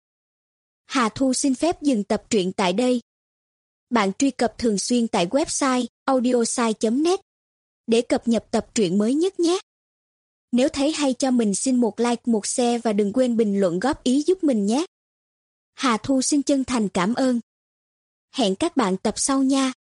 Hà Thu xin phép dừng tập truyện tại đây. Bạn truy cập thường xuyên tại website audiosai chấm net để cập nhật tập truyện mới nhất nhé. Nếu thấy hay cho mình xin một like, một share và đừng quên bình luận góp ý giúp mình nhé. Hà Thu xin chân thành cảm ơn. Hẹn các bạn tập sau nha.